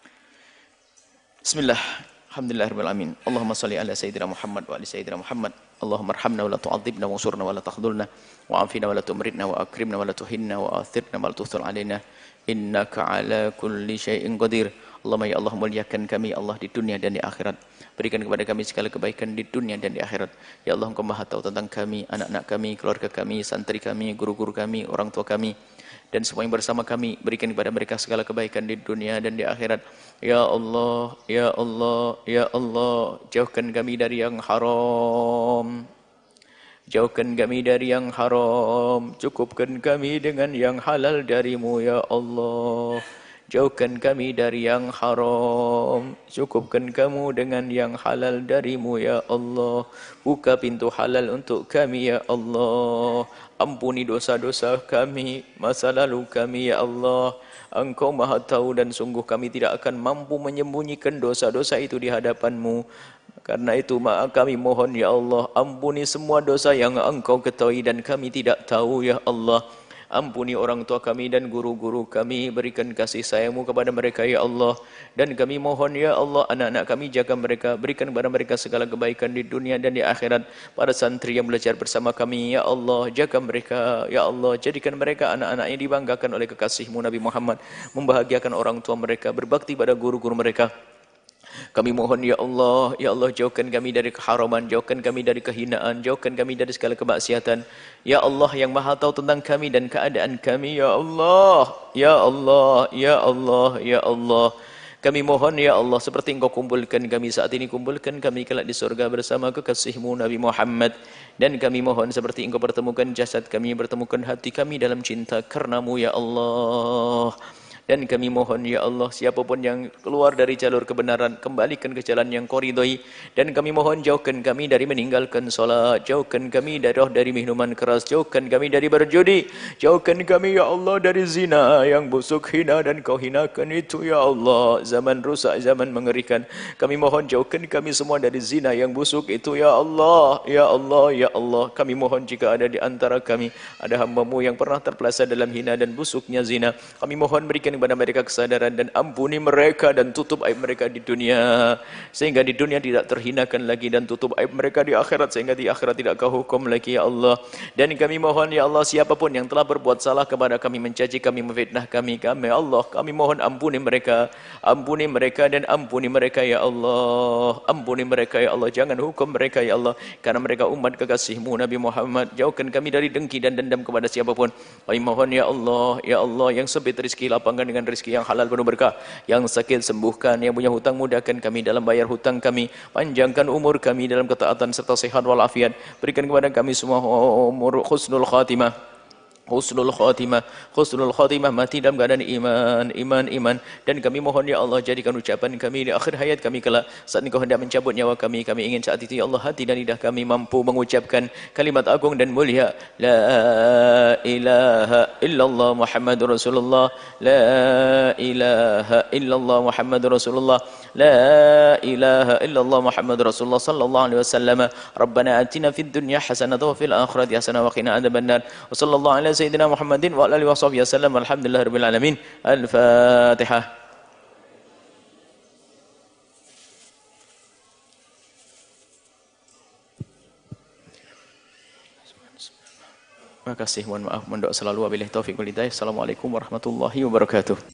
Bismillah. Alhamdulillahirabbil alamin. Allahumma shalli ala sayyidina Muhammad wa ali sayyidina Muhammad. Allahumma arhamna wa la tu'adzibna wansurna wa la takhdhulna wa afina wa la tumritna wa akrimna wa la tuhinna wa athirna wa la tuhthul alaina innaka ala kulli syai'in qadir. Allahumma ya Allah muliakan kami Allah di dunia dan di akhirat. Berikan kepada kami segala kebaikan di dunia dan di akhirat. Ya Allah, Engkau Maha tahu tentang kami, anak-anak kami, keluarga kami, santri kami, guru-guru kami, orang tua kami, dan semua yang bersama kami. Berikan kepada mereka segala kebaikan di dunia dan di akhirat. Ya Allah, Ya Allah, Ya Allah, jauhkan kami dari yang haram. Jauhkan kami dari yang haram. Cukupkan kami dengan yang halal darimu, Ya Allah. Jauhkan kami dari yang haram. Cukupkan kamu dengan yang halal darimu, Ya Allah. Buka pintu halal untuk kami, Ya Allah. Ampuni dosa-dosa kami, masa lalu kami, Ya Allah. Engkau Maha tahu dan sungguh kami tidak akan mampu menyembunyikan dosa-dosa itu di hadapan-Mu. Karena itu maaf kami mohon, Ya Allah, ampuni semua dosa yang Engkau ketahui dan kami tidak tahu, Ya Allah. Ampuni orang tua kami dan guru-guru kami, berikan kasih sayang-Mu kepada mereka, Ya Allah. Dan kami mohon, Ya Allah, anak-anak kami jaga mereka, berikan kepada mereka segala kebaikan di dunia dan di akhirat. Para santri yang belajar bersama kami, Ya Allah, jaga mereka, Ya Allah. Jadikan mereka anak-anak yang dibanggakan oleh kekasih-Mu Nabi Muhammad, membahagiakan orang tua mereka, berbakti pada guru-guru mereka. Kami mohon, Ya Allah, Ya Allah, jauhkan kami dari keharaman, jauhkan kami dari kehinaan, jauhkan kami dari segala kemaksiatan. Ya Allah yang Maha tahu tentang kami dan keadaan kami, Ya Allah, Ya Allah, Ya Allah, Ya Allah. Kami mohon, Ya Allah, seperti Engkau kumpulkan kami saat ini, kumpulkan kami kelak di surga bersama kekasih-Mu Nabi Muhammad. Dan kami mohon seperti Engkau pertemukan jasad kami, pertemukan hati kami dalam cinta karena-Mu, Ya Allah. Dan kami mohon, Ya Allah, siapapun yang keluar dari jalur kebenaran, kembalikan ke jalan yang Kau ridhoi. Dan kami mohon, jauhkan kami dari meninggalkan solat, jauhkan kami dari roh dari minuman keras, jauhkan kami dari berjudi, jauhkan kami, Ya Allah, dari zina yang busuk, hina dan Kau hinakan itu, Ya Allah. Zaman rusak, zaman mengerikan. Kami mohon, jauhkan kami semua dari zina yang busuk itu, Ya Allah, Ya Allah, Ya Allah. Kami mohon jika ada di antara kami ada hamba-Mu yang pernah terpeleset dalam hina dan busuknya zina, kami mohon berikan kepada mereka kesadaran dan ampuni mereka dan tutup aib mereka di dunia sehingga di dunia tidak terhinakan lagi, dan tutup aib mereka di akhirat sehingga di akhirat tidak Kau hukum lagi, Ya Allah. Dan kami mohon, Ya Allah, siapapun yang telah berbuat salah kepada kami, mencaci kami, memfitnah kami, kami Allah, kami mohon ampuni mereka, ampuni mereka dan ampuni mereka, Ya Allah. Ampuni mereka, Ya Allah, jangan hukum mereka, Ya Allah, karena mereka umat kekasih-Mu Nabi Muhammad. Jauhkan kami dari dengki dan dendam kepada siapapun. Kami mohon, Ya Allah, Ya Allah, yang sempit rezeki lapangkan dengan rezeki yang halal penuh berkah, yang sakit sembuhkan, yang punya hutang mudahkan kami dalam bayar hutang kami, panjangkan umur kami dalam ketaatan serta sehat walafiat. Berikan kepada kami semua umur husnul khatimah, husnul khatimah, husnul khatimah, mati dalam keadaan iman, iman, iman. Dan kami mohon, Ya Allah, jadikan ucapan kami di akhir hayat kami kelak saat Engkau hendak mencabut nyawa kami. Kami ingin saat itu, Ya Allah, hati dan lidah kami mampu mengucapkan kalimat agung dan mulia, La ilaha illallah Muhammadur Rasulullah, La ilaha illallah Muhammadur Rasulullah, La ilaha illallah Muhammadur Rasulullah sallallahu alaihi wasallam. Rabbana atina fid dunya hasanah wa fil akhirati hasanah wa qina adzabannar. Wa sallallahu alaihi Sayyidina Muhammadin wa alihi washabihi wasallam. Alhamdulillahirabbil alamin. Al-Fatihah. Terima kasih, mohon maaf, mohon doa selalu, wabillahi taufiq wal hidayah. Assalamualaikum warahmatullahi wabarakatuh.